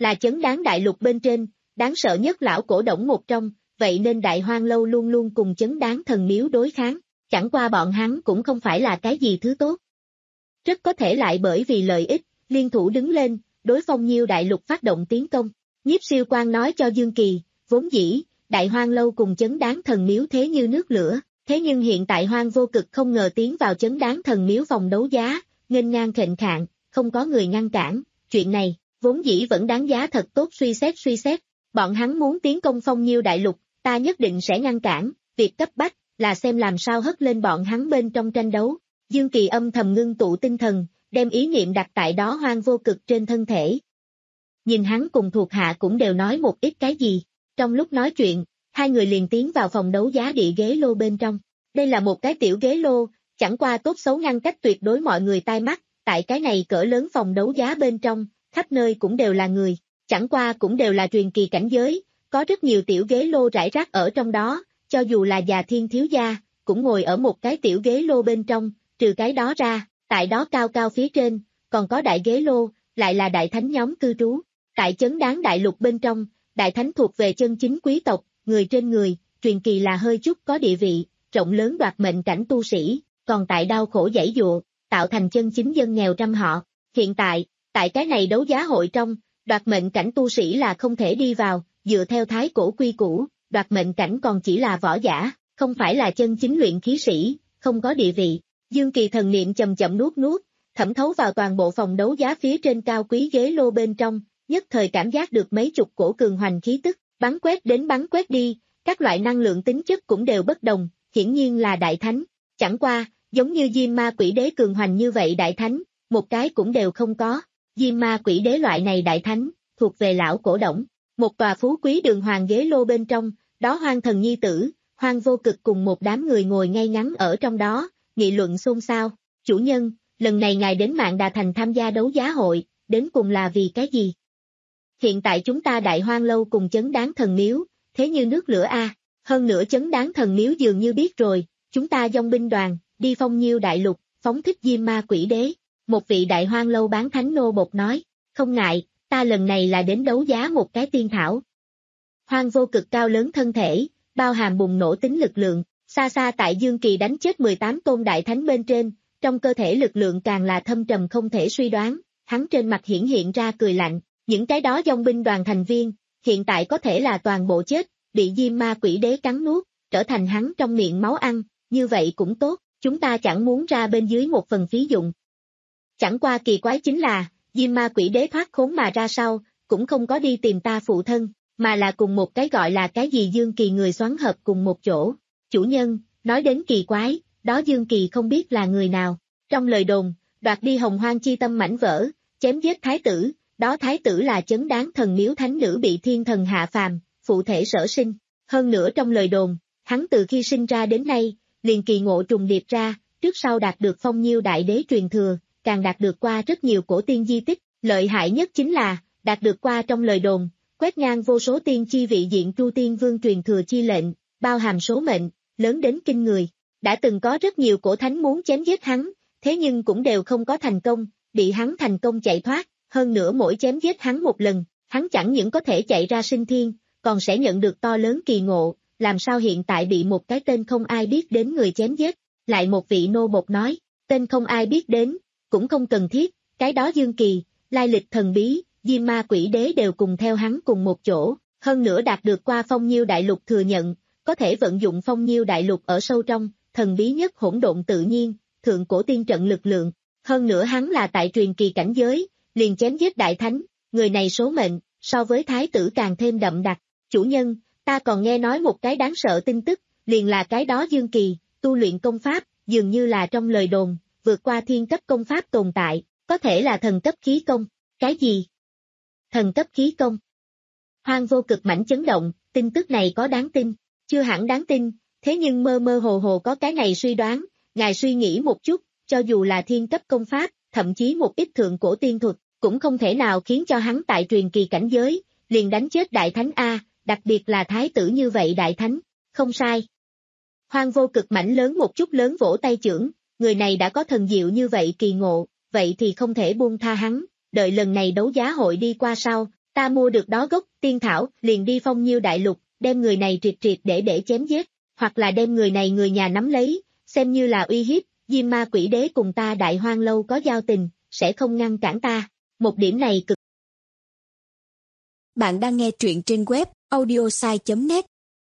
là chấn đáng đại lục bên trên, đáng sợ nhất lão cổ đổng một trong, vậy nên Đại Hoang Lâu luôn luôn cùng chấn đáng thần miếu đối kháng, chẳng qua bọn hắn cũng không phải là cái gì thứ tốt. Rất có thể lại bởi vì lợi ích, liên thủ đứng lên, đối Phong Nhiêu đại lục phát động tiến công. Nhiếp Siêu Quang nói cho Dương Kỳ, vốn dĩ, Đại Hoang Lâu cùng chấn đáng thần miếu thế như nước lửa, thế nhưng hiện tại Hoang Vô Cực không ngờ tiến vào chấn đáng thần miếu phòng đấu giá, nghênh ngang khệnh khạng, không có người ngăn cản, chuyện này, vốn dĩ vẫn đáng giá thật tốt suy xét suy xét, bọn hắn muốn tiến công Phong Nhiêu đại lục, ta nhất định sẽ ngăn cản, việc cấp bách, là xem làm sao hất lên bọn hắn bên trong tranh đấu. Dương Kỳ âm thầm ngưng tụ tinh thần, đem ý niệm đặt tại đó Hoang Vô Cực trên thân thể. Nhìn hắn cùng thuộc hạ cũng đều nói một ít cái gì, trong lúc nói chuyện, hai người liền tiến vào phòng đấu giá địa ghế lô bên trong. Đây là một cái tiểu ghế lô, chẳng qua tốt xấu ngăn cách tuyệt đối mọi người tai mắt, tại cái này cỡ lớn phòng đấu giá bên trong, khắp nơi cũng đều là người, chẳng qua cũng đều là truyền kỳ cảnh giới, có rất nhiều tiểu ghế lô rải rác ở trong đó, cho dù là già thiên thiếu gia, cũng ngồi ở một cái tiểu ghế lô bên trong, trừ cái đó ra, tại đó cao cao phía trên, còn có đại ghế lô, lại là đại thánh nhóm cư trú. Tại chấn đáng đại lục bên trong, đại thánh thuộc về chân chính quý tộc, người trên người, truyền kỳ là hơi chút có địa vị, rộng lớn đoạt mệnh cảnh tu sĩ, còn tại đau khổ giãy dụa, tạo thành chân chính dân nghèo trăm họ. Hiện tại, tại cái này đấu giá hội trong, đoạt mệnh cảnh tu sĩ là không thể đi vào, dựa theo thái cổ quy củ, đoạt mệnh cảnh còn chỉ là võ giả, không phải là chân chính luyện khí sĩ, không có địa vị. Dương Kỳ thần niệm chậm chậm nuốt nuốt, thẩm thấu vào toàn bộ phòng đấu giá phía trên cao quý ghế lô bên trong, nhất thời cảm giác được mấy chục cổ cường hoành khí tức, bắn quét đến bắn quét đi, các loại năng lượng tính chất cũng đều bất đồng, hiển nhiên là đại thánh. Chẳng qua, giống như Diêm Ma Quỷ Đế cường hoành như vậy đại thánh, một cái cũng đều không có. Diêm Ma Quỷ Đế loại này đại thánh, thuộc về lão cổ đổng. Một tòa phú quý đường hoàng ghế lô bên trong, đó Hoang Thần nhi tử, Hoang Vô Cực cùng một đám người ngồi ngay ngắn ở trong đó, nghị luận xôn xao. Chủ nhân, lần này ngài đến Mạn Đà Thành tham gia đấu giá hội, đến cùng là vì cái gì? Hiện tại chúng ta Đại Hoang Lâu cùng chấn đáng thần miếu, thế như nước lửa a. Hơn nữa chấn đáng thần miếu dường như biết rồi, chúng ta dòng binh đoàn, đi Phong Nhiêu đại lục, phóng thích Diêm Ma Quỷ Đế. Một vị Đại Hoang Lâu bán thánh nô bộc nói, không ngại, ta lần này là đến đấu giá một cái tiên thảo. Hoang Vô Cực cao lớn thân thể, bao hàm bùng nổ tính lực lượng, xa xa tại Dương Kỳ đánh chết mười tám tôn đại thánh bên trên, trong cơ thể lực lượng càng là thâm trầm không thể suy đoán, hắn trên mặt hiển hiện ra cười lạnh, những cái đó dòng binh đoàn thành viên, hiện tại có thể là toàn bộ chết, bị Diêm Ma Quỷ Đế cắn nuốt, trở thành hắn trong miệng máu ăn, như vậy cũng tốt, chúng ta chẳng muốn ra bên dưới một phần phí dụng. Chẳng qua kỳ quái chính là, Diêm Ma Quỷ Đế thoát khốn mà ra sau, cũng không có đi tìm ta phụ thân, mà là cùng một cái gọi là cái gì Dương Kỳ người xoắn hợp cùng một chỗ. Chủ nhân, nói đến kỳ quái, đó Dương Kỳ không biết là người nào. Trong lời đồn, đoạt đi Hồng Hoang chi tâm mảnh vỡ, chém giết thái tử, đó thái tử là chấn đáng thần miếu thánh nữ bị thiên thần hạ phàm, phụ thể sở sinh. Hơn nữa trong lời đồn, hắn từ khi sinh ra đến nay, liền kỳ ngộ trùng điệp ra, trước sau đạt được Phong Nhiêu đại đế truyền thừa, càng đạt được qua rất nhiều cổ tiên di tích, lợi hại nhất chính là, đạt được qua trong lời đồn, quét ngang vô số tiên chi vị diện Tru Tiên Vương truyền thừa chi lệnh, bao hàm số mệnh, lớn đến kinh người. Đã từng có rất nhiều cổ thánh muốn chém giết hắn, thế nhưng cũng đều không có thành công, bị hắn thành công chạy thoát, hơn nữa mỗi chém giết hắn một lần, hắn chẳng những có thể chạy ra sinh thiên, còn sẽ nhận được to lớn kỳ ngộ, làm sao hiện tại bị một cái tên không ai biết đến người chém giết. Lại một vị nô bộc nói, tên không ai biết đến, cũng không cần thiết, cái đó Dương Kỳ, lai lịch thần bí, Diêm Ma Quỷ Đế đều cùng theo hắn cùng một chỗ, hơn nữa đạt được qua Phong Nhiêu đại lục thừa nhận, có thể vận dụng Phong Nhiêu đại lục ở sâu trong, thần bí nhất hỗn độn tự nhiên, thượng cổ tiên trận lực lượng, hơn nữa hắn là tại truyền kỳ cảnh giới, liền chém giết đại thánh, người này số mệnh, so với thái tử càng thêm đậm đặc. Chủ nhân, ta còn nghe nói một cái đáng sợ tin tức, liền là cái đó Dương Kỳ, tu luyện công pháp, dường như là trong lời đồn, vượt qua thiên cấp công pháp tồn tại, có thể là thần cấp khí công. Cái gì? Thần cấp khí công? Hoang Vô Cực mãnh chấn động, tin tức này có đáng tin, chưa hẳn đáng tin, thế nhưng mơ mơ hồ hồ có cái này suy đoán, ngài suy nghĩ một chút, cho dù là thiên cấp công pháp, thậm chí một ít thượng cổ tiên thuật, cũng không thể nào khiến cho hắn tại truyền kỳ cảnh giới, liền đánh chết đại thánh A, đặc biệt là thái tử như vậy đại thánh, không sai. Hoang Vô Cực mãnh lớn một chút lớn vỗ tay chưởng, người này đã có thần diệu như vậy kỳ ngộ, vậy thì không thể buông tha hắn, đợi lần này đấu giá hội đi qua sau, Ta mua được đó gốc tiên thảo, liền đi Phong Nhiêu đại lục, đem người này triệt triệt để để chém giết, hoặc là đem người này người nhà nắm lấy, xem như là uy hiếp, Diêm Ma Quỷ Đế cùng ta Đại Hoang lâu có giao tình, sẽ không ngăn cản ta, một điểm này cực. Bạn đang nghe truyện trên web audiosai chấm net.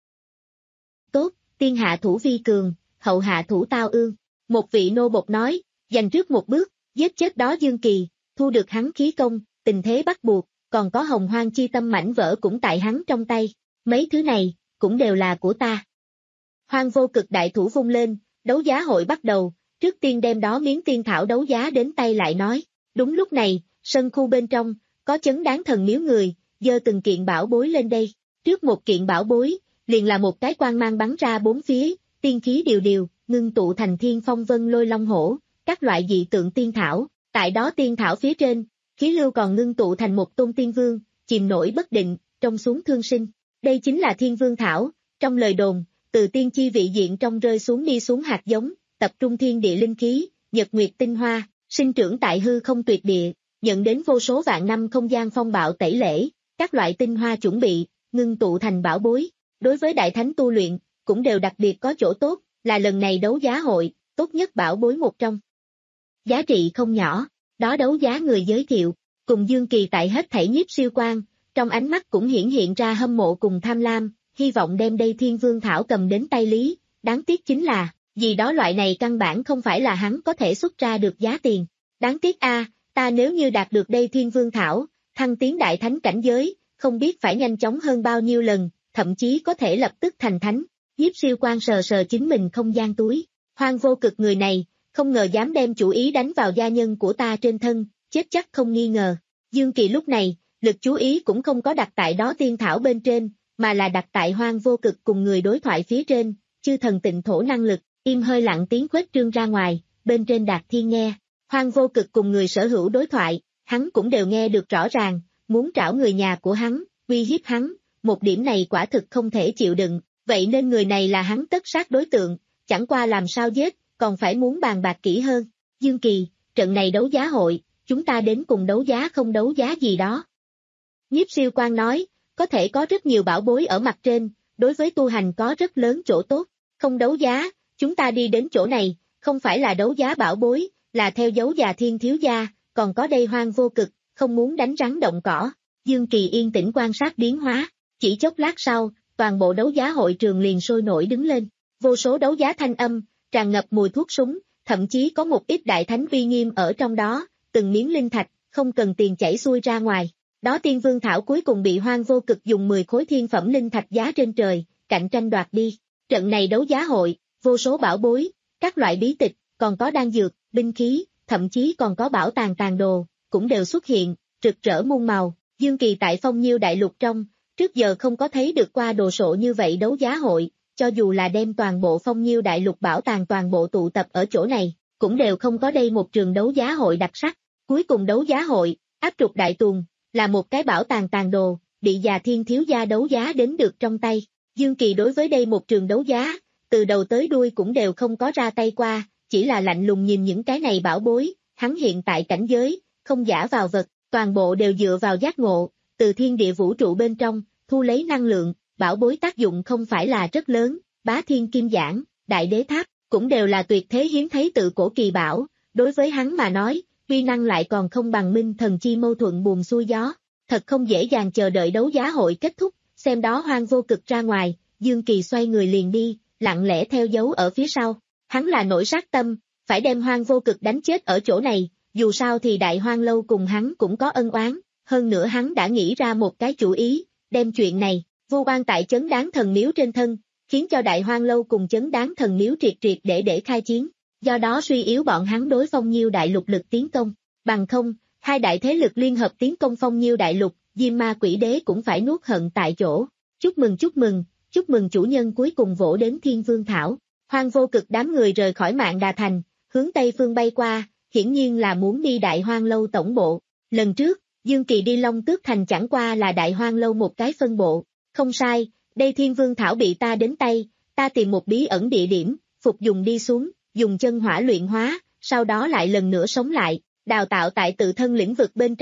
Tốt, tiên hạ thủ vi cường, hậu hạ thủ tao ương. Một vị nô bộc nói, dành trước một bước, giết chết đó Dương Kỳ, thu được hắn khí công, tình thế bắt buộc, còn có Hồng Hoang chi tâm mảnh vỡ cũng tại hắn trong tay, mấy thứ này, cũng đều là của ta. Hoang Vô Cực đại thủ vung lên, đấu giá hội bắt đầu, trước tiên đem đó miếng tiên thảo đấu giá đến tay lại nói. Đúng lúc này, sân khu bên trong, có chấn đáng thần miếu người, giơ từng kiện bảo bối lên đây. Trước một kiện bảo bối, liền là một cái quang mang bắn ra bốn phía, tiên khí điều điều, ngưng tụ thành thiên phong vân lôi long hổ, các loại dị tượng tiên thảo. Tại đó tiên thảo phía trên, khí lưu còn ngưng tụ thành một tôn tiên vương, chìm nổi bất định, trong xuống thương sinh. Đây chính là thiên vương thảo, trong lời đồn, từ tiên chi vị diện trong rơi xuống đi xuống hạt giống, tập trung thiên địa linh khí, nhật nguyệt tinh hoa, sinh trưởng tại hư không tuyệt địa, nhận đến vô số vạn năm không gian phong bạo tẩy lễ, các loại tinh hoa chuẩn bị, ngưng tụ thành bảo bối. Đối với đại thánh tu luyện, cũng đều đặc biệt có chỗ tốt, là lần này đấu giá hội, tốt nhất bảo bối một trong. Giá trị không nhỏ, đó đấu giá người giới thiệu, cùng Dương Kỳ tại hết thảy nhiếp siêu quan, trong ánh mắt cũng hiển hiện ra hâm mộ cùng tham lam, hy vọng đem đây thiên vương thảo cầm đến tay lý, đáng tiếc chính là, vì đó loại này căn bản không phải là hắn có thể xuất ra được giá tiền. Đáng tiếc a, ta nếu như đạt được đây thiên vương thảo, thăng tiến đại thánh cảnh giới, không biết phải nhanh chóng hơn bao nhiêu lần, thậm chí có thể lập tức thành thánh. Nhiếp siêu quan sờ sờ chính mình không gian túi, Hoang Vô Cực người này, không ngờ dám đem chủ ý đánh vào gia nhân của ta trên thân, chết chắc không nghi ngờ. Dương Kỳ lúc này, lực chú ý cũng không có đặt tại đó tiên thảo bên trên, mà là đặt tại Hoang Vô Cực cùng người đối thoại phía trên, chư thần tịnh thổ năng lực, im hơi lặng tiếng khuếch trương ra ngoài, bên trên đạt thiên nghe. Hoang Vô Cực cùng người sở hữu đối thoại, hắn cũng đều nghe được rõ ràng, muốn trảo người nhà của hắn, uy hiếp hắn, một điểm này quả thực không thể chịu đựng, vậy nên người này là hắn tất sát đối tượng, chẳng qua làm sao giết, còn phải muốn bàn bạc kỹ hơn. Dương Kỳ, trận này đấu giá hội, chúng ta đến cùng đấu giá không đấu giá gì đó. Nhiếp siêu quan nói, có thể có rất nhiều bảo bối ở mặt trên, đối với tu hành có rất lớn chỗ tốt, không đấu giá, chúng ta đi đến chỗ này, không phải là đấu giá bảo bối, là theo dấu già thiên thiếu gia, còn có đây Hoang Vô Cực, không muốn đánh rắn động cỏ. Dương Kỳ yên tĩnh quan sát biến hóa, chỉ chốc lát sau, toàn bộ đấu giá hội trường liền sôi nổi đứng lên, vô số đấu giá thanh âm, tràn ngập mùi thuốc súng, thậm chí có một ít đại thánh uy nghiêm ở trong đó, từng miếng linh thạch, không cần tiền chảy xuôi ra ngoài. Đó tiên vương thảo cuối cùng bị Hoang Vô Cực dùng mười khối thiên phẩm linh thạch giá trên trời, cạnh tranh đoạt đi. Trận này đấu giá hội, vô số bảo bối, các loại bí tịch, còn có đan dược, binh khí, thậm chí còn có bảo tàng tàng đồ, cũng đều xuất hiện, rực rỡ muôn màu. Dương Kỳ tại Phong Nhiêu đại lục trong, trước giờ không có thấy được qua đồ sộ như vậy đấu giá hội, cho dù là đem toàn bộ Phong Nhiêu đại lục bảo tàng toàn bộ tụ tập ở chỗ này, cũng đều không có đây một trường đấu giá hội đặc sắc. Cuối cùng đấu giá hội, áp trục đại tuồng, là một cái bảo tàng tàng đồ, bị già thiên thiếu gia đấu giá đến được trong tay. Dương Kỳ đối với đây một trường đấu giá, từ đầu tới đuôi cũng đều không có ra tay qua, chỉ là lạnh lùng nhìn những cái này bảo bối, hắn hiện tại cảnh giới, không giả vào vật, toàn bộ đều dựa vào giác ngộ, từ thiên địa vũ trụ bên trong, thu lấy năng lượng, bảo bối tác dụng không phải là rất lớn, bá thiên kim giảng, đại đế tháp, cũng đều là tuyệt thế hiếm thấy tự cổ kỳ bảo, đối với hắn mà nói, uy năng lại còn không bằng minh thần chi mâu thuận buồm xuôi gió, thật không dễ dàng chờ đợi đấu giá hội kết thúc, xem đó Hoang Vô Cực ra ngoài, Dương Kỳ xoay người liền đi, lặng lẽ theo dấu ở phía sau, hắn là nổi sát tâm, phải đem Hoang Vô Cực đánh chết ở chỗ này, dù sao thì Đại Hoang lâu cùng hắn cũng có ân oán, hơn nữa hắn đã nghĩ ra một cái chủ ý, đem chuyện này, vu oan tại chấn đáng thần miếu trên thân, khiến cho Đại Hoang lâu cùng chấn đáng thần miếu triệt triệt để để khai chiến, do đó suy yếu bọn hắn đối Phong Nhiêu đại lục lực tiến công, bằng không, hai đại thế lực liên hợp tiến công Phong Nhiêu đại lục, Diêm Ma Quỷ Đế cũng phải nuốt hận tại chỗ. Chúc mừng chúc mừng, chúc mừng chủ nhân cuối cùng vỗ đến Thiên Vương Thảo. Hoang Vô Cực đám người rời khỏi Mạn Đà Thành, hướng Tây phương bay qua, hiển nhiên là muốn đi Đại Hoang lâu tổng bộ. Lần trước, Dương Kỳ đi Long Tước Thành chẳng qua là Đại Hoang lâu một cái phân bộ. Không sai, đây Thiên Vương Thảo bị ta đến tay, ta tìm một bí ẩn địa điểm, phục dùng đi xuống, dùng chân hỏa luyện hóa, sau đó lại lần nữa sống lại, đào tạo tại tự thân lĩnh vực bên trong,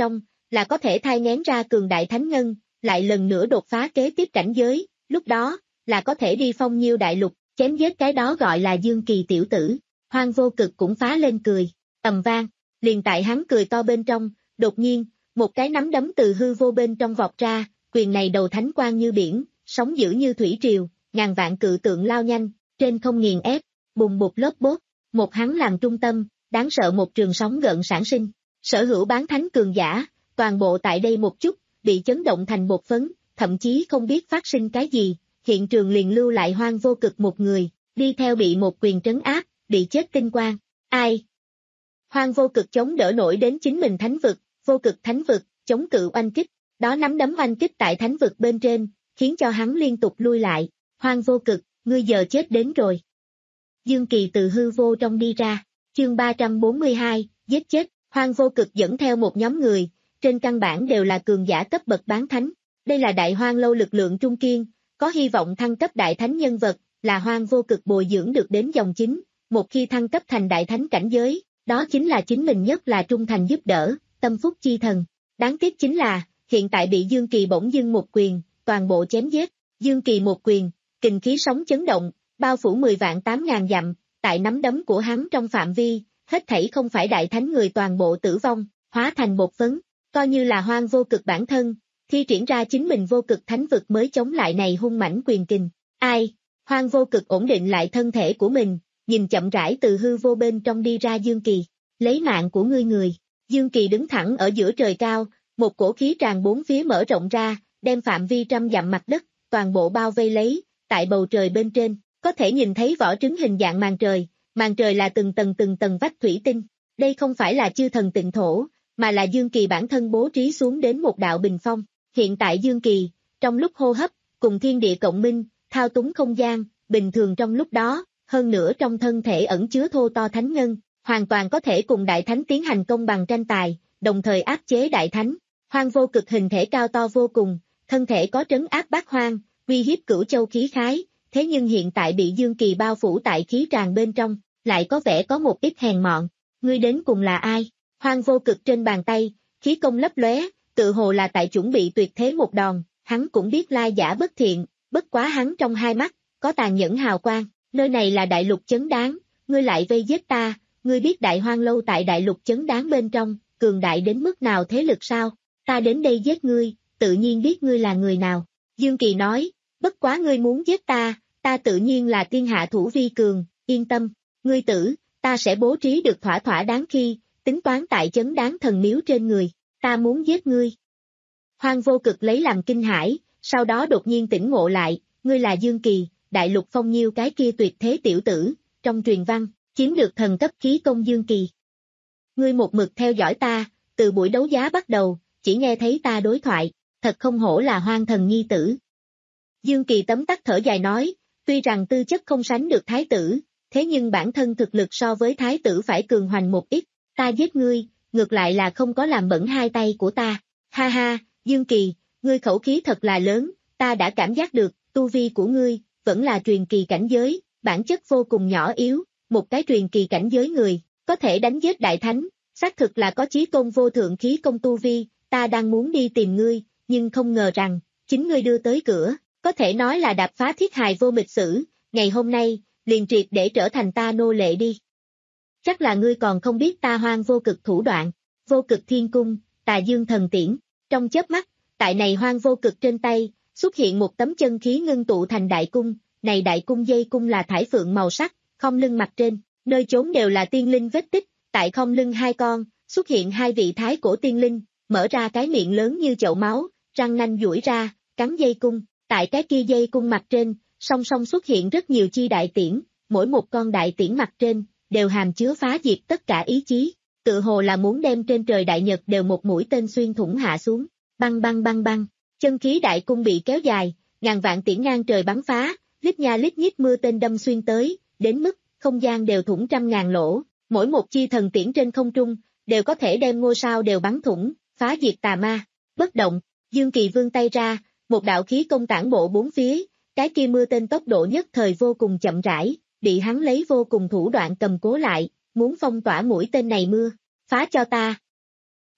là có thể thai nghén ra cường đại thánh ngân, lại lần nữa đột phá kế tiếp cảnh giới, lúc đó, là có thể đi phong nhiêu đại lục, chém giết cái đó gọi là Dương Kỳ tiểu tử. Hoang Vô Cực cũng phá lên cười, ầm vang, liền tại hắn cười to bên trong, đột nhiên, một cái nắm đấm từ hư vô bên trong vọt ra, quyền này đầu thánh quang như biển, sóng dữ như thủy triều, ngàn vạn cự tượng lao nhanh, trên không nghiền ép, bùng bụt lớp bốt, một hắn làm trung tâm, đáng sợ một trường sóng gợn sản sinh, sở hữu bán thánh cường giả, toàn bộ tại đây một chút, bị chấn động thành bột phấn, thậm chí không biết phát sinh cái gì, hiện trường liền lưu lại Hoang Vô Cực một người, đi theo bị một quyền trấn áp, bị chết tinh quang, ai? Hoang Vô Cực chống đỡ nổi đến chính mình thánh vực, Vô Cực thánh vực, chống cự oanh kích, đó nắm đấm oanh kích tại thánh vực bên trên, khiến cho hắn liên tục lui lại, Hoang Vô Cực, ngươi giờ chết đến rồi. Dương Kỳ từ hư vô trong đi ra, chương ba trăm bốn mươi hai, giết chết, Hoang Vô Cực dẫn theo một nhóm người, trên căn bản đều là cường giả cấp bậc bán thánh, đây là đại hoang lâu lực lượng trung kiên, có hy vọng thăng cấp đại thánh nhân vật, là Hoang Vô Cực bồi dưỡng được đến dòng chính, một khi thăng cấp thành đại thánh cảnh giới, đó chính là chính mình nhất là trung thành giúp đỡ, tâm phúc chi thần. Đáng tiếc chính là, hiện tại bị Dương Kỳ bỗng dưng một quyền, toàn bộ chém giết, Dương Kỳ một quyền, kình khí sóng chấn động, bao phủ mười vạn tám ngàn dặm, tại nắm đấm của hắn trong phạm vi, hết thảy không phải đại thánh người toàn bộ tử vong, hóa thành bột phấn, coi như là Hoang Vô Cực bản thân, thi triển ra chính mình vô cực thánh vực mới chống lại này hung mãnh quyền kình. Ai? Hoang Vô Cực ổn định lại thân thể của mình, nhìn chậm rãi từ hư vô bên trong đi ra Dương Kỳ, lấy mạng của ngươi người. Dương Kỳ đứng thẳng ở giữa trời cao, một cổ khí tràn bốn phía mở rộng ra, đem phạm vi trăm dặm mặt đất, toàn bộ bao vây lấy, tại bầu trời bên trên, có thể nhìn thấy vỏ trứng hình dạng màn trời, màn trời là từng tầng từng tầng vách thủy tinh, đây không phải là chư thần tịnh thổ, mà là Dương Kỳ bản thân bố trí xuống đến một đạo bình phong, hiện tại Dương Kỳ, trong lúc hô hấp, cùng thiên địa cộng minh, thao túng không gian, bình thường trong lúc đó, hơn nữa trong thân thể ẩn chứa thô to thánh ngân, hoàn toàn có thể cùng đại thánh tiến hành công bằng tranh tài, đồng thời áp chế đại thánh. Hoang Vô Cực hình thể cao to vô cùng, thân thể có trấn áp bát hoang, uy hiếp cửu châu khí khái, thế nhưng hiện tại bị Dương Kỳ bao phủ tại khí tràn bên trong, lại có vẻ có một ít hèn mọn. Ngươi đến cùng là ai? Hoang Vô Cực trên bàn tay, khí công lấp lóe, tự hồ là tại chuẩn bị tuyệt thế một đòn, hắn cũng biết lai giả bất thiện, bất quá hắn trong hai mắt, có tàn nhẫn hào quang, nơi này là đại lục chấn đáng, ngươi lại vây giết ta, ngươi biết đại hoang lâu tại đại lục chấn đáng bên trong, cường đại đến mức nào thế lực sao, ta đến đây giết ngươi, tự nhiên biết ngươi là người nào. Dương Kỳ nói, bất quá ngươi muốn giết ta, ta tự nhiên là thiên hạ thủ vi cường, yên tâm, ngươi tử, ta sẽ bố trí được thỏa thỏa đáng khi, tính toán tại chấn đáng thần miếu trên người, ta muốn giết ngươi. Hoang Vô Cực lấy làm kinh hãi, sau đó đột nhiên tỉnh ngộ lại, ngươi là Dương Kỳ, đại lục phong nhiêu cái kia tuyệt thế tiểu tử, trong truyền văn, chiếm được thần cấp khí công Dương Kỳ. Ngươi một mực theo dõi ta, từ buổi đấu giá bắt đầu, chỉ nghe thấy ta đối thoại, thật không hổ là hoang thần nhi tử. Dương Kỳ tấm tắc thở dài nói, tuy rằng tư chất không sánh được thái tử, thế nhưng bản thân thực lực so với thái tử phải cường hoành một ít, ta giết ngươi, ngược lại là không có làm bẩn hai tay của ta. Ha ha, Dương Kỳ, ngươi khẩu khí thật là lớn, ta đã cảm giác được, tu vi của ngươi, vẫn là truyền kỳ cảnh giới, bản chất vô cùng nhỏ yếu, một cái truyền kỳ cảnh giới người, có thể đánh giết đại thánh, xác thực là có chí tôn vô thượng khí công tu vi, ta đang muốn đi tìm ngươi, nhưng không ngờ rằng, chính ngươi đưa tới cửa, có thể nói là đạp phá thiết hài vô mịch sử, ngày hôm nay, liền triệt để trở thành ta nô lệ đi. Chắc là ngươi còn không biết ta Hoang Vô Cực thủ đoạn, Vô Cực Thiên Cung, Tà Dương Thần Tiễn, trong chớp mắt, tại này Hoang Vô Cực trên tay, xuất hiện một tấm chân khí ngưng tụ thành đại cung, này đại cung dây cung là thải phượng màu sắc, không lưng mặt trên, nơi chốn đều là tiên linh vết tích, tại không lưng hai con, xuất hiện hai vị thái cổ tiên linh, mở ra cái miệng lớn như chậu máu, răng nanh duỗi ra, cắn dây cung, tại cái kia dây cung mặt trên, song song xuất hiện rất nhiều chi đại tiễn, mỗi một con đại tiễn mặt trên, đều hàm chứa phá diệt tất cả ý chí, tự hồ là muốn đem trên trời đại nhật đều một mũi tên xuyên thủng hạ xuống, băng băng băng băng, chân khí đại cung bị kéo dài, ngàn vạn tiễn ngang trời bắn phá, lít nha lít nhít mưa tên đâm xuyên tới, đến mức, không gian đều thủng trăm ngàn lỗ, mỗi một chi thần tiễn trên không trung, đều có thể đem ngôi sao đều bắn thủng, phá diệt tà ma, bất động, Dương Kỳ vươn tay ra, một đạo khí công tản bộ bốn phía, cái kia mưa tên tốc độ nhất thời vô cùng chậm rãi, bị hắn lấy vô cùng thủ đoạn cầm cố lại, muốn phong tỏa mũi tên này mưa, phá cho ta.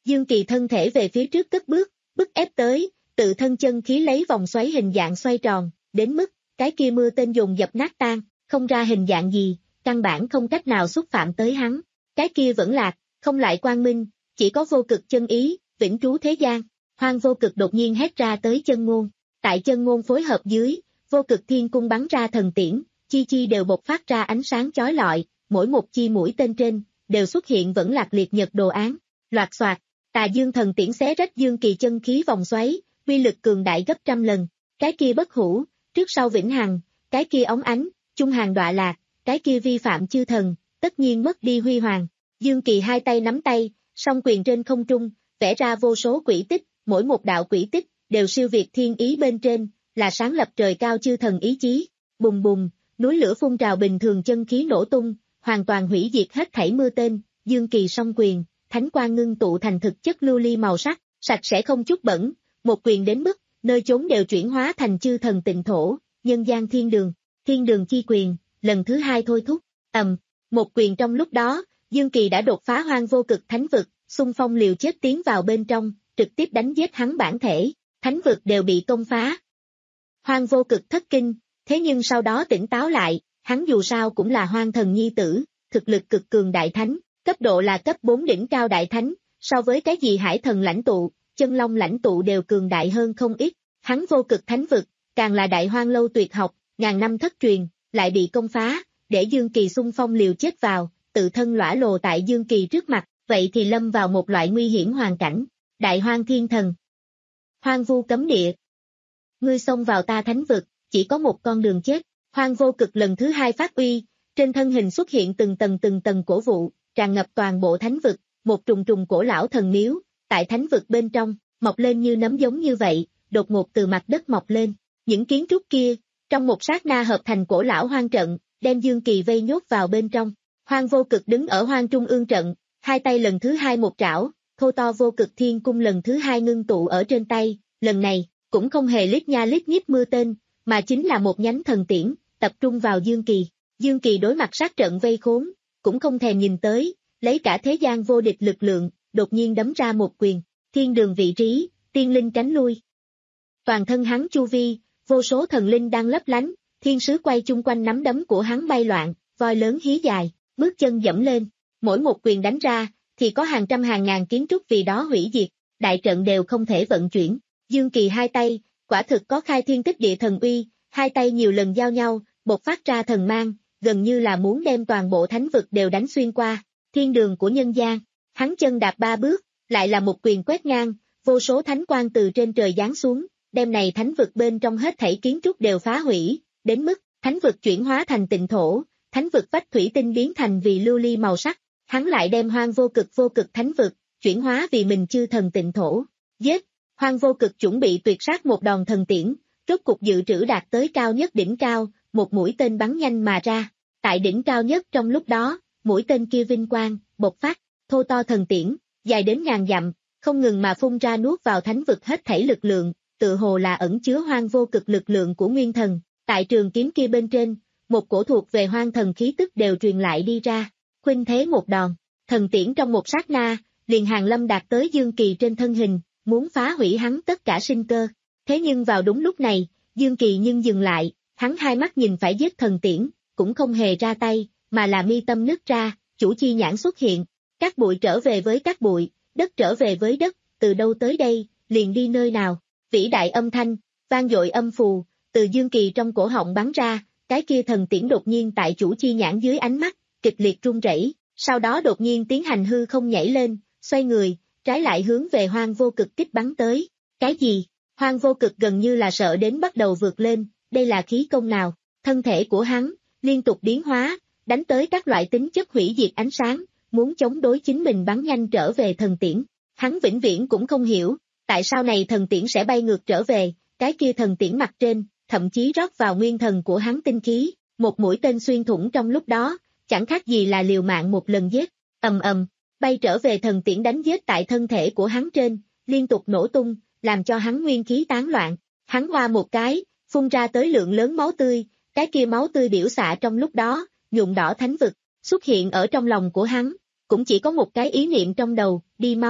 Dương Kỳ thân thể về phía trước cất bước, bức ép tới, tự thân chân khí lấy vòng xoáy hình dạng xoay tròn, đến mức, cái kia mưa tên dùng dập nát tan, không ra hình dạng gì, căn bản không cách nào xúc phạm tới hắn. Cái kia vẫn lạc, không lại quang minh, chỉ có vô cực chân ý, vĩnh trú thế gian. Hoang vô cực đột nhiên hét ra tới chân ngôn. Tại chân ngôn phối hợp dưới, vô cực thiên cung bắn ra thần tiễn, chi chi đều bộc phát ra ánh sáng chói lọi, mỗi một chi mũi tên trên, đều xuất hiện vẫn lạc liệt nhật đồ án. Loạt xoạt, Tà Dương thần tiễn xé rách Dương Kỳ chân khí vòng xoáy, uy lực cường đại gấp trăm lần. Cái kia bất hủ, trước sau vĩnh hằng, cái kia óng ánh, trung hàng đọa lạc, cái kia vi phạm chư thần, tất nhiên mất đi huy hoàng. Dương Kỳ hai tay nắm tay, song quyền trên không trung, vẽ ra vô số quỷ tích, mỗi một đạo quỷ tích đều siêu việt thiên ý bên trên, là sáng lập trời cao chư thần ý chí. Bùng bùng, núi lửa phun trào bình thường chân khí nổ tung, hoàn toàn hủy diệt hết thảy mưa tên. Dương Kỳ song quyền, thánh quang ngưng tụ thành thực chất lưu ly màu sắc, sạch sẽ không chút bẩn, một quyền đến mức nơi chốn đều chuyển hóa thành chư thần tịnh thổ, nhân gian thiên đường, thiên đường chi quyền, lần thứ hai thôi thúc. Ầm, một quyền trong lúc đó, Dương Kỳ đã đột phá hoang vô cực thánh vực, xung phong liều chết tiến vào bên trong, trực tiếp đánh giết hắn bản thể, thánh vực đều bị công phá. Hoang vô cực thất kinh, thế nhưng sau đó tỉnh táo lại, hắn dù sao cũng là hoang thần nhi tử, thực lực cực cường đại thánh, cấp độ là cấp bốn đỉnh cao đại thánh, so với cái gì hải thần lãnh tụ, chân long lãnh tụ đều cường đại hơn không ít, hắn vô cực thánh vực, càng là đại hoang lâu tuyệt học, ngàn năm thất truyền, lại bị công phá, để Dương Kỳ xung phong liều chết vào, tự thân lõa lồ tại Dương Kỳ trước mặt, vậy thì lâm vào một loại nguy hiểm hoàn cảnh. Đại hoang thiên thần, hoang vu cấm địa, ngươi xông vào ta thánh vực, chỉ có một con đường chết. Hoang vô cực lần thứ hai phát uy, trên thân hình xuất hiện từng tầng từng tầng cổ vụ, tràn ngập toàn bộ thánh vực, một trùng trùng cổ lão thần miếu, tại thánh vực bên trong, mọc lên như nấm giống như vậy, đột ngột từ mặt đất mọc lên. Những kiến trúc kia, trong một sát na hợp thành cổ lão hoang trận, đem Dương Kỳ vây nhốt vào bên trong. Hoang vô cực đứng ở hoang trung ương trận, hai tay lần thứ hai một trảo, thô to vô cực thiên cung lần thứ hai ngưng tụ ở trên tay, lần này, cũng không hề lít nha lít nhít mưa tên, mà chính là một nhánh thần tiễn, tập trung vào Dương Kỳ. Dương Kỳ đối mặt sát trận vây khốn, cũng không thèm nhìn tới, lấy cả thế gian vô địch lực lượng, đột nhiên đấm ra một quyền, thiên đường vị trí, tiên linh tránh lui. Toàn thân hắn chu vi, vô số thần linh đang lấp lánh, thiên sứ quay chung quanh nắm đấm của hắn bay loạn, voi lớn hí dài, bước chân dẫm lên, mỗi một quyền đánh ra, thì có hàng trăm hàng ngàn kiến trúc vì đó hủy diệt, đại trận đều không thể vận chuyển. Dương Kỳ hai tay, quả thực có khai thiên tích địa thần uy, hai tay nhiều lần giao nhau, bộc phát ra thần mang, gần như là muốn đem toàn bộ thánh vực đều đánh xuyên qua, thiên đường của nhân gian. Hắn chân đạp ba bước, lại là một quyền quét ngang, vô số thánh quang từ trên trời giáng xuống, đem này thánh vực bên trong hết thảy kiến trúc đều phá hủy, đến mức thánh vực chuyển hóa thành tịnh thổ, thánh vực vách thủy tinh biến thành vì lưu ly màu sắc, hắn lại đem hoang vô cực vô cực thánh vực, chuyển hóa vì mình chư thần tịnh thổ. Giết, hoang vô cực chuẩn bị tuyệt sát một đòn thần tiễn, rốt cục dự trữ đạt tới cao nhất đỉnh cao, một mũi tên bắn nhanh mà ra. Tại đỉnh cao nhất trong lúc đó, mũi tên kia vinh quang, bộc phát, thô to thần tiễn, dài đến ngàn dặm, không ngừng mà phun ra nuốt vào thánh vực hết thảy lực lượng, tự hồ là ẩn chứa hoang vô cực lực lượng của nguyên thần. Tại trường kiếm kia bên trên, một cổ thuộc về hoang thần khí tức đều truyền lại đi ra, khuynh thế một đòn, thần tiễn trong một sát na, liền hàng lâm đạt tới Dương Kỳ trên thân hình, muốn phá hủy hắn tất cả sinh cơ. Thế nhưng vào đúng lúc này, Dương Kỳ nhưng dừng lại, hắn hai mắt nhìn phải giết thần tiễn, cũng không hề ra tay, mà là mi tâm nứt ra, chủ chi nhãn xuất hiện, các bụi trở về với các bụi, đất trở về với đất, từ đâu tới đây, liền đi nơi nào. Vĩ đại âm thanh, vang dội âm phù, từ Dương Kỳ trong cổ họng bắn ra, cái kia thần tiễn đột nhiên tại chủ chi nhãn dưới ánh mắt, kịch liệt rung rẩy, sau đó đột nhiên tiến hành hư không nhảy lên, xoay người, trái lại hướng về hoang vô cực kích bắn tới. Cái gì? Hoang vô cực gần như là sợ đến bắt đầu vượt lên, đây là khí công nào? Thân thể của hắn, liên tục biến hóa, đánh tới các loại tính chất hủy diệt ánh sáng, muốn chống đối chính mình bắn nhanh trở về thần tiễn. Hắn vĩnh viễn cũng không hiểu, tại sao này thần tiễn sẽ bay ngược trở về, cái kia thần tiễn mặt trên, thậm chí rót vào nguyên thần của hắn tinh khí, một mũi tên xuyên thủng trong lúc đó, chẳng khác gì là liều mạng một lần giết. Ầm ầm, bay trở về thần tiễn đánh giết tại thân thể của hắn trên, liên tục nổ tung, làm cho hắn nguyên khí tán loạn. Hắn hoa một cái, phun ra tới lượng lớn máu tươi, cái kia máu tươi biểu xạ trong lúc đó, nhuộm đỏ thánh vực, xuất hiện ở trong lòng của hắn, cũng chỉ có một cái ý niệm trong đầu, đi mau,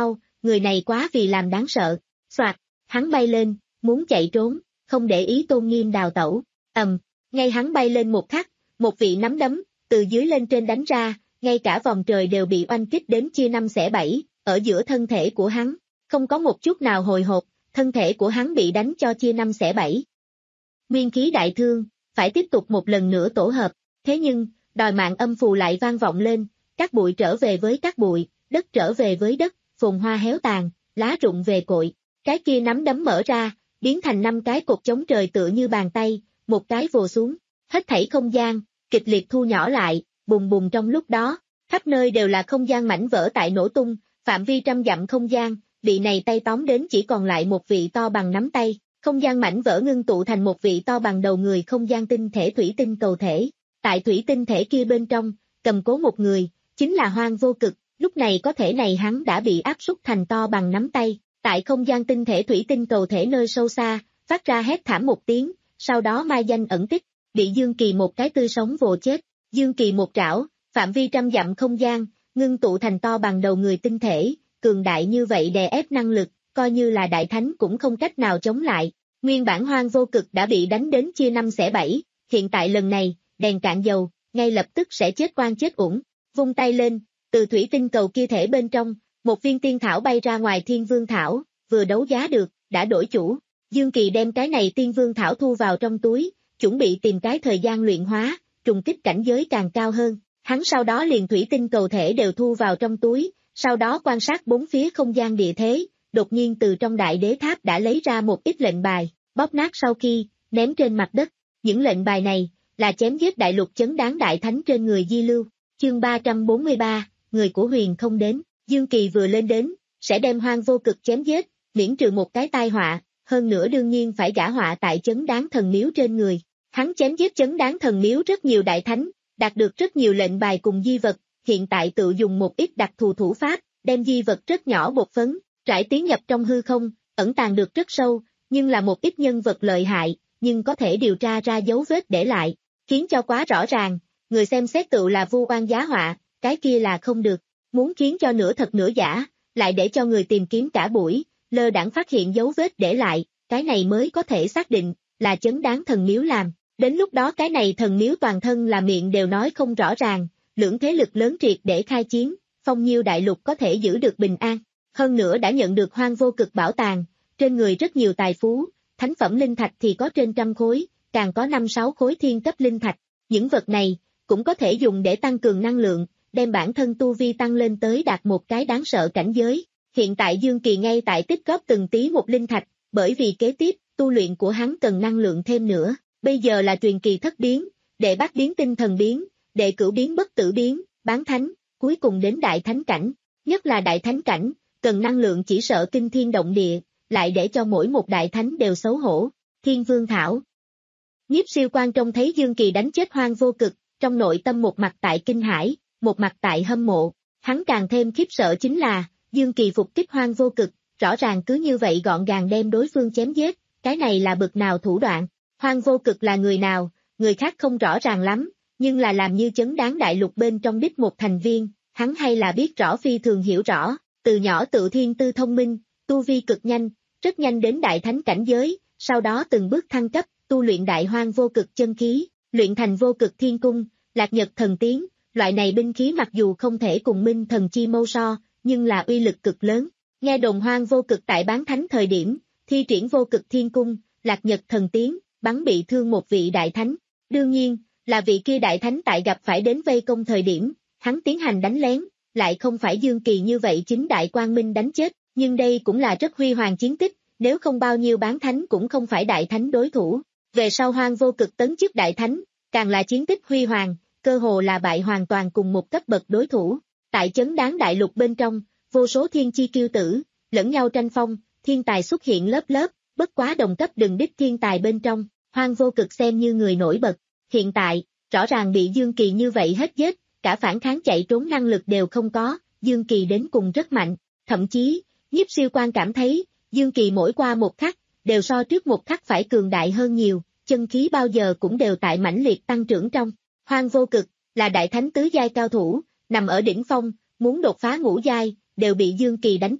người này quá vì làm đáng sợ. Soạt, hắn bay lên, muốn chạy trốn, không để ý Tôn Nghiêm đào tẩu. Ầm, ngay hắn bay lên một khắc, một vị nắm đấm, từ dưới lên trên đánh ra, ngay cả vòng trời đều bị oanh kích đến chia năm xẻ bảy, ở giữa thân thể của hắn. Không có một chút nào hồi hộp, thân thể của hắn bị đánh cho chia năm xẻ bảy. Nguyên khí đại thương, phải tiếp tục một lần nữa tổ hợp, thế nhưng, đòi mạng âm phù lại vang vọng lên, các bụi trở về với các bụi, đất trở về với đất, phồn hoa héo tàn, lá rụng về cội. Cái kia nắm đấm mở ra, biến thành năm cái cột chống trời tựa như bàn tay, một cái vồ xuống, hết thảy không gian, kịch liệt thu nhỏ lại, bùng bùng trong lúc đó, khắp nơi đều là không gian mảnh vỡ tại nổ tung, phạm vi trăm dặm không gian, bị này tay tóm đến chỉ còn lại một vị to bằng nắm tay, không gian mảnh vỡ ngưng tụ thành một vị to bằng đầu người không gian tinh thể thủy tinh cầu thể. Tại thủy tinh thể kia bên trong, cầm cố một người, chính là Hoang Vô Cực, lúc này có thể này hắn đã bị áp súc thành to bằng nắm tay, tại không gian tinh thể thủy tinh cầu thể nơi sâu xa, phát ra hét thảm một tiếng, sau đó mai danh ẩn tích, bị Dương Kỳ một cái tươi sống vồ chết. Dương Kỳ một trảo, phạm vi trăm dặm không gian, ngưng tụ thành to bằng đầu người tinh thể, cường đại như vậy đè ép năng lực, coi như là đại thánh cũng không cách nào chống lại. Nguyên bản Hoang Vô Cực đã bị đánh đến chia năm xẻ bảy, hiện tại lần này, đèn cạn dầu, ngay lập tức sẽ chết oan chết uổng. Vung tay lên, từ thủy tinh cầu kia thể bên trong, một viên tiên thảo bay ra ngoài Thiên Vương Thảo, vừa đấu giá được, đã đổi chủ. Dương Kỳ đem cái này Tiên Vương Thảo thu vào trong túi, chuẩn bị tìm cái thời gian luyện hóa, trùng kích cảnh giới càng cao hơn. Hắn sau đó liền thủy tinh cầu thể đều thu vào trong túi, sau đó quan sát bốn phía không gian địa thế, đột nhiên từ trong đại đế tháp đã lấy ra một ít lệnh bài, bóp nát sau khi, ném trên mặt đất. Những lệnh bài này, là chém giết đại lục chấn đáng đại thánh trên người di lưu. Chương ba trăm bốn mươi ba, người của Huyền không đến. Dương Kỳ vừa lên đến, sẽ đem Hoang Vô Cực chém giết, miễn trừ một cái tai họa, hơn nữa đương nhiên phải gả họa tại chấn đáng thần miếu trên người. Hắn chém giết chấn đáng thần miếu rất nhiều đại thánh, đạt được rất nhiều lệnh bài cùng di vật, hiện tại tự dùng một ít đặc thù thủ pháp, đem di vật rất nhỏ bột phấn, trải tiến nhập trong hư không, ẩn tàng được rất sâu, nhưng là một ít nhân vật lợi hại, nhưng có thể điều tra ra dấu vết để lại, khiến cho quá rõ ràng, người xem xét tự là vu oan giá họa, cái kia là không được, muốn khiến cho nửa thật nửa giả, lại để cho người tìm kiếm cả buổi, lơ đãng phát hiện dấu vết để lại, cái này mới có thể xác định, là chấn đáng thần miếu làm. Đến lúc đó cái này thần miếu toàn thân là miệng đều nói không rõ ràng, lưỡng thế lực lớn triệt để khai chiến, phong nhiêu đại lục có thể giữ được bình an. Hơn nữa đã nhận được Hoang Vô Cực bảo tàng, trên người rất nhiều tài phú, thánh phẩm linh thạch thì có trên trăm khối, càng có năm sáu khối thiên cấp linh thạch. Những vật này, cũng có thể dùng để tăng cường năng lượng, đem bản thân tu vi tăng lên tới đạt một cái đáng sợ cảnh giới. Hiện tại Dương Kỳ ngay tại tích góp từng tí một linh thạch, bởi vì kế tiếp, tu luyện của hắn cần năng lượng thêm nữa. Bây giờ là truyền kỳ thất biến, đệ bát biến tinh thần biến, đệ cửu biến bất tử biến, bán thánh, cuối cùng đến đại thánh cảnh. Nhất là đại thánh cảnh, cần năng lượng chỉ sợ kinh thiên động địa, lại để cho mỗi một đại thánh đều xấu hổ. Thiên Vương Thảo. Nhiếp Siêu Quan trông thấy Dương Kỳ đánh chết Hoang Vô Cực, trong nội tâm một mặt tại kinh hãi, một mặt tại hâm mộ. Hắn càng thêm khiếp sợ chính là, Dương Kỳ phục kích Hoang Vô Cực, rõ ràng cứ như vậy gọn gàng đem đối phương chém giết, cái này là bực nào thủ đoạn. Hoang Vô Cực là người nào, người khác không rõ ràng lắm, nhưng là làm như chấn đáng đại lục bên trong đích một thành viên, hắn hay là biết rõ phi thường hiểu rõ, từ nhỏ tự thiên tư thông minh, tu vi cực nhanh, rất nhanh đến đại thánh cảnh giới, sau đó từng bước thăng cấp, tu luyện đại Hoang Vô Cực chân khí, luyện thành Vô Cực Thiên Cung, Lạc Nhật Thần Tiến, loại này binh khí mặc dù không thể cùng Minh Thần Chi Mâu so, nhưng là uy lực cực lớn. Nghe đồn Hoang Vô Cực tại bán thánh thời điểm, thi triển Vô Cực Thiên Cung, Lạc Nhật Thần Tiến, bắn bị thương một vị đại thánh. Đương nhiên, là vị kia đại thánh tại gặp phải đến vây công thời điểm, hắn tiến hành đánh lén, lại không phải Dương Kỳ như vậy chính đại quang minh đánh chết, nhưng đây cũng là rất huy hoàng chiến tích, nếu không bao nhiêu bán thánh cũng không phải đại thánh đối thủ. Về sau Hoang Vô Cực tấn chức đại thánh, càng là chiến tích huy hoàng, cơ hồ là bại hoàn toàn cùng một cấp bậc đối thủ. Tại chấn đáng đại lục bên trong, vô số thiên chi kiêu tử, lẫn nhau tranh phong, thiên tài xuất hiện lớp lớp, bất quá đồng cấp đừng đích thiên tài bên trong, Hoang Vô Cực xem như người nổi bật. Hiện tại, rõ ràng bị Dương Kỳ như vậy hết giết, cả phản kháng chạy trốn năng lực đều không có, Dương Kỳ đến cùng rất mạnh, thậm chí, Nhiếp Siêu Quan cảm thấy, Dương Kỳ mỗi qua một khắc, đều so trước một khắc phải cường đại hơn nhiều, chân khí bao giờ cũng đều tại mãnh liệt tăng trưởng trong. Hoang Vô Cực, là đại thánh tứ giai cao thủ, nằm ở đỉnh phong, muốn đột phá ngũ giai, đều bị Dương Kỳ đánh chết,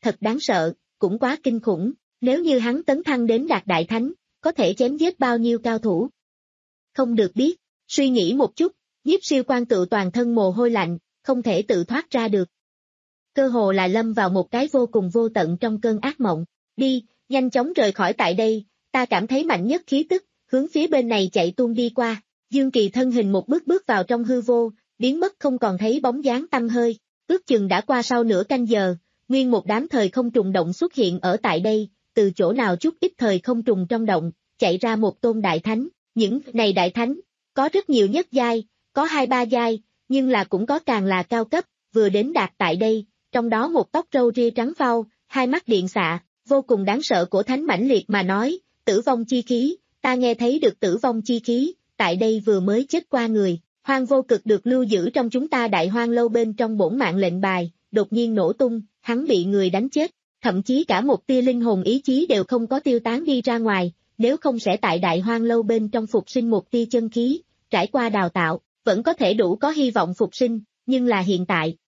thật đáng sợ, cũng quá kinh khủng, nếu như hắn tấn thăng đến đạt đại thánh, có thể chém giết bao nhiêu cao thủ. Không được biết, suy nghĩ một chút, Nhiếp Siêu Quan tự toàn thân mồ hôi lạnh, không thể tự thoát ra được. Cơ hồ là lâm vào một cái vô cùng vô tận trong cơn ác mộng, đi, nhanh chóng rời khỏi tại đây, ta cảm thấy mạnh nhất khí tức, hướng phía bên này chạy tuôn đi qua, Dương Kỳ thân hình một bước bước vào trong hư vô, biến mất không còn thấy bóng dáng tăm hơi, ước chừng đã qua sau nửa canh giờ, nguyên một đám thời không trùng động xuất hiện ở tại đây, từ chỗ nào chút ít thời không trùng trong động, chạy ra một tôn đại thánh, những này đại thánh, có rất nhiều nhất giai, có hai ba giai, nhưng là cũng có càng là cao cấp, vừa đến đạt tại đây, trong đó một tóc râu ria trắng phau, hai mắt điện xạ, vô cùng đáng sợ của thánh mãnh liệt mà nói, tử vong chi khí, ta nghe thấy được tử vong chi khí, tại đây vừa mới chết qua người, Hoang Vô Cực được lưu giữ trong chúng ta Đại Hoang Lâu bên trong bổn mạng lệnh bài, đột nhiên nổ tung, hắn bị người đánh chết, thậm chí cả một tia linh hồn ý chí đều không có tiêu tán đi ra ngoài, nếu không sẽ tại Đại Hoang Lâu bên trong phục sinh một tia chân khí, trải qua đào tạo, vẫn có thể đủ có hy vọng phục sinh, nhưng là hiện tại,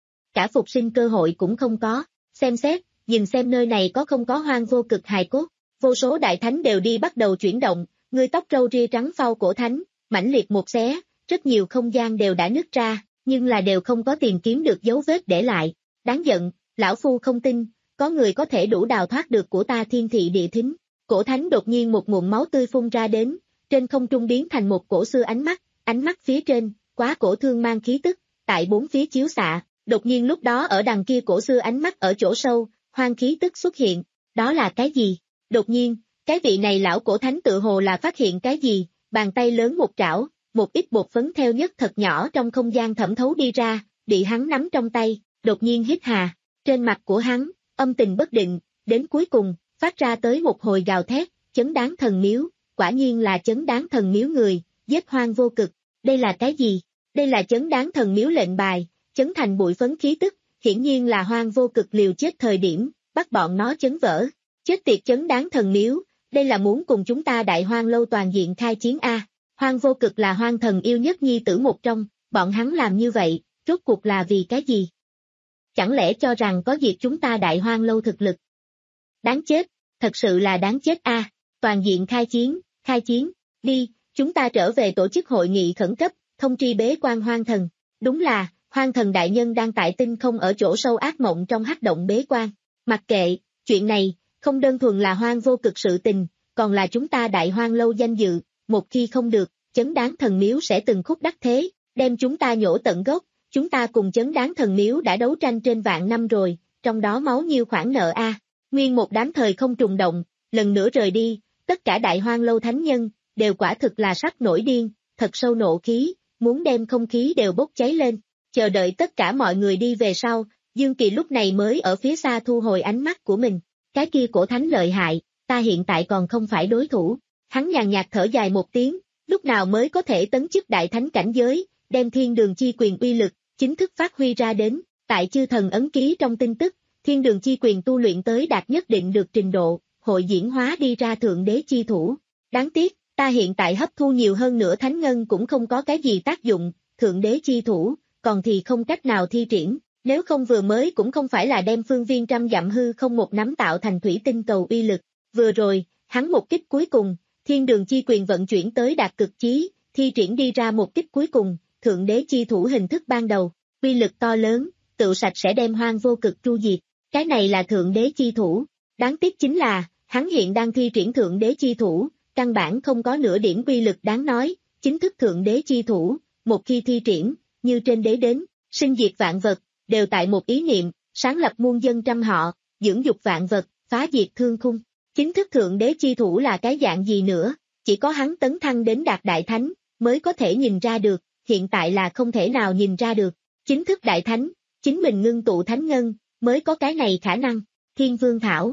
cả phục sinh cơ hội cũng không có, xem xét, nhìn xem nơi này có không có Hoang Vô Cực hài cốt, vô số đại thánh đều đi bắt đầu chuyển động, người tóc râu ria trắng phau cổ thánh, mãnh liệt một xé, rất nhiều không gian đều đã nứt ra, nhưng là đều không có tìm kiếm được dấu vết để lại, đáng giận, lão phu không tin, có người có thể đủ đào thoát được của ta thiên thị địa thính, cổ thánh đột nhiên một ngụm máu tươi phun ra đến, trên không trung biến thành một cổ xưa ánh mắt, ánh mắt phía trên, quá cổ thương mang khí tức, tại bốn phía chiếu xạ, đột nhiên lúc đó ở đằng kia cổ xưa ánh mắt ở chỗ sâu, hoang khí tức xuất hiện, đó là cái gì? Đột nhiên, cái vị này lão cổ thánh tự hồ là phát hiện cái gì, bàn tay lớn một trảo, một ít bột phấn theo nhất thật nhỏ trong không gian thẩm thấu đi ra, bị hắn nắm trong tay, đột nhiên hít hà, trên mặt của hắn, âm tình bất định, đến cuối cùng, phát ra tới một hồi gào thét, chấn đáng thần miếu, quả nhiên là chấn đáng thần miếu người, giết Hoang Vô Cực, đây là cái gì? Đây là chấn đáng thần miếu lệnh bài, chấn thành bụi phấn khí tức, hiển nhiên là Hoang Vô Cực liều chết thời điểm, bắt bọn nó chấn vỡ, chết tiệt chấn đáng thần miếu, đây là muốn cùng chúng ta Đại Hoang Lâu toàn diện khai chiến a. Hoang Vô Cực là hoang thần yêu nhất nhi tử một trong, bọn hắn làm như vậy, rốt cuộc là vì cái gì? Chẳng lẽ cho rằng có diệt chúng ta Đại Hoang Lâu thực lực? Đáng chết, thật sự là đáng chết a. Toàn diện khai chiến, khai chiến, đi, chúng ta trở về tổ chức hội nghị khẩn cấp, thông tri bế quan hoang thần. Đúng là, hoang thần đại nhân đang tại tinh không ở chỗ sâu ác mộng trong hắc động bế quan. Mặc kệ, chuyện này, không đơn thuần là Hoang Vô Cực sự tình, còn là chúng ta Đại Hoang Lâu danh dự, một khi không được, chấn đáng thần miếu sẽ từng khúc đắc thế, đem chúng ta nhổ tận gốc, chúng ta cùng chấn đáng thần miếu đã đấu tranh trên vạn năm rồi, trong đó máu nhiêu khoản nợ a. Nguyên một đám thời không trùng động, lần nữa rời đi, tất cả Đại Hoang Lâu thánh nhân, đều quả thực là sắp nổi điên, thật sâu nộ khí, muốn đem không khí đều bốc cháy lên, chờ đợi tất cả mọi người đi về sau, Dương Kỳ lúc này mới ở phía xa thu hồi ánh mắt của mình, cái kia cổ thánh lợi hại, ta hiện tại còn không phải đối thủ, hắn nhàn nhạt thở dài một tiếng, lúc nào mới có thể tấn chức đại thánh cảnh giới, đem thiên đường chi quyền uy lực, chính thức phát huy ra đến, tại chư thần ấn ký trong tin tức, thiên đường chi quyền tu luyện tới đạt nhất định được trình độ, hội diễn hóa đi ra thượng đế chi thủ, đáng tiếc, ta hiện tại hấp thu nhiều hơn nữa thánh ngân cũng không có cái gì tác dụng, thượng đế chi thủ, còn thì không cách nào thi triển, nếu không vừa mới cũng không phải là đem phương viên trăm dặm hư không một nắm tạo thành thủy tinh cầu uy lực, vừa rồi, hắn một kích cuối cùng, thiên đường chi quyền vận chuyển tới đạt cực chí, thi triển đi ra một kích cuối cùng, thượng đế chi thủ hình thức ban đầu, uy lực to lớn, tự sạch sẽ đem Hoang Vô Cực tru diệt, cái này là thượng đế chi thủ, đáng tiếc chính là, hắn hiện đang thi triển thượng đế chi thủ, căn bản không có nửa điểm uy lực đáng nói, chính thức thượng đế chi thủ, một khi thi triển, như trên đế đến, sinh diệt vạn vật, đều tại một ý niệm, sáng lập muôn dân trăm họ, dưỡng dục vạn vật, phá diệt thương khung. Chính thức thượng đế chi thủ là cái dạng gì nữa, chỉ có hắn tấn thăng đến đạt đại thánh, mới có thể nhìn ra được, hiện tại là không thể nào nhìn ra được. Chính thức đại thánh, chính mình ngưng tụ thánh ngân, mới có cái này khả năng. Thiên Vương Thảo,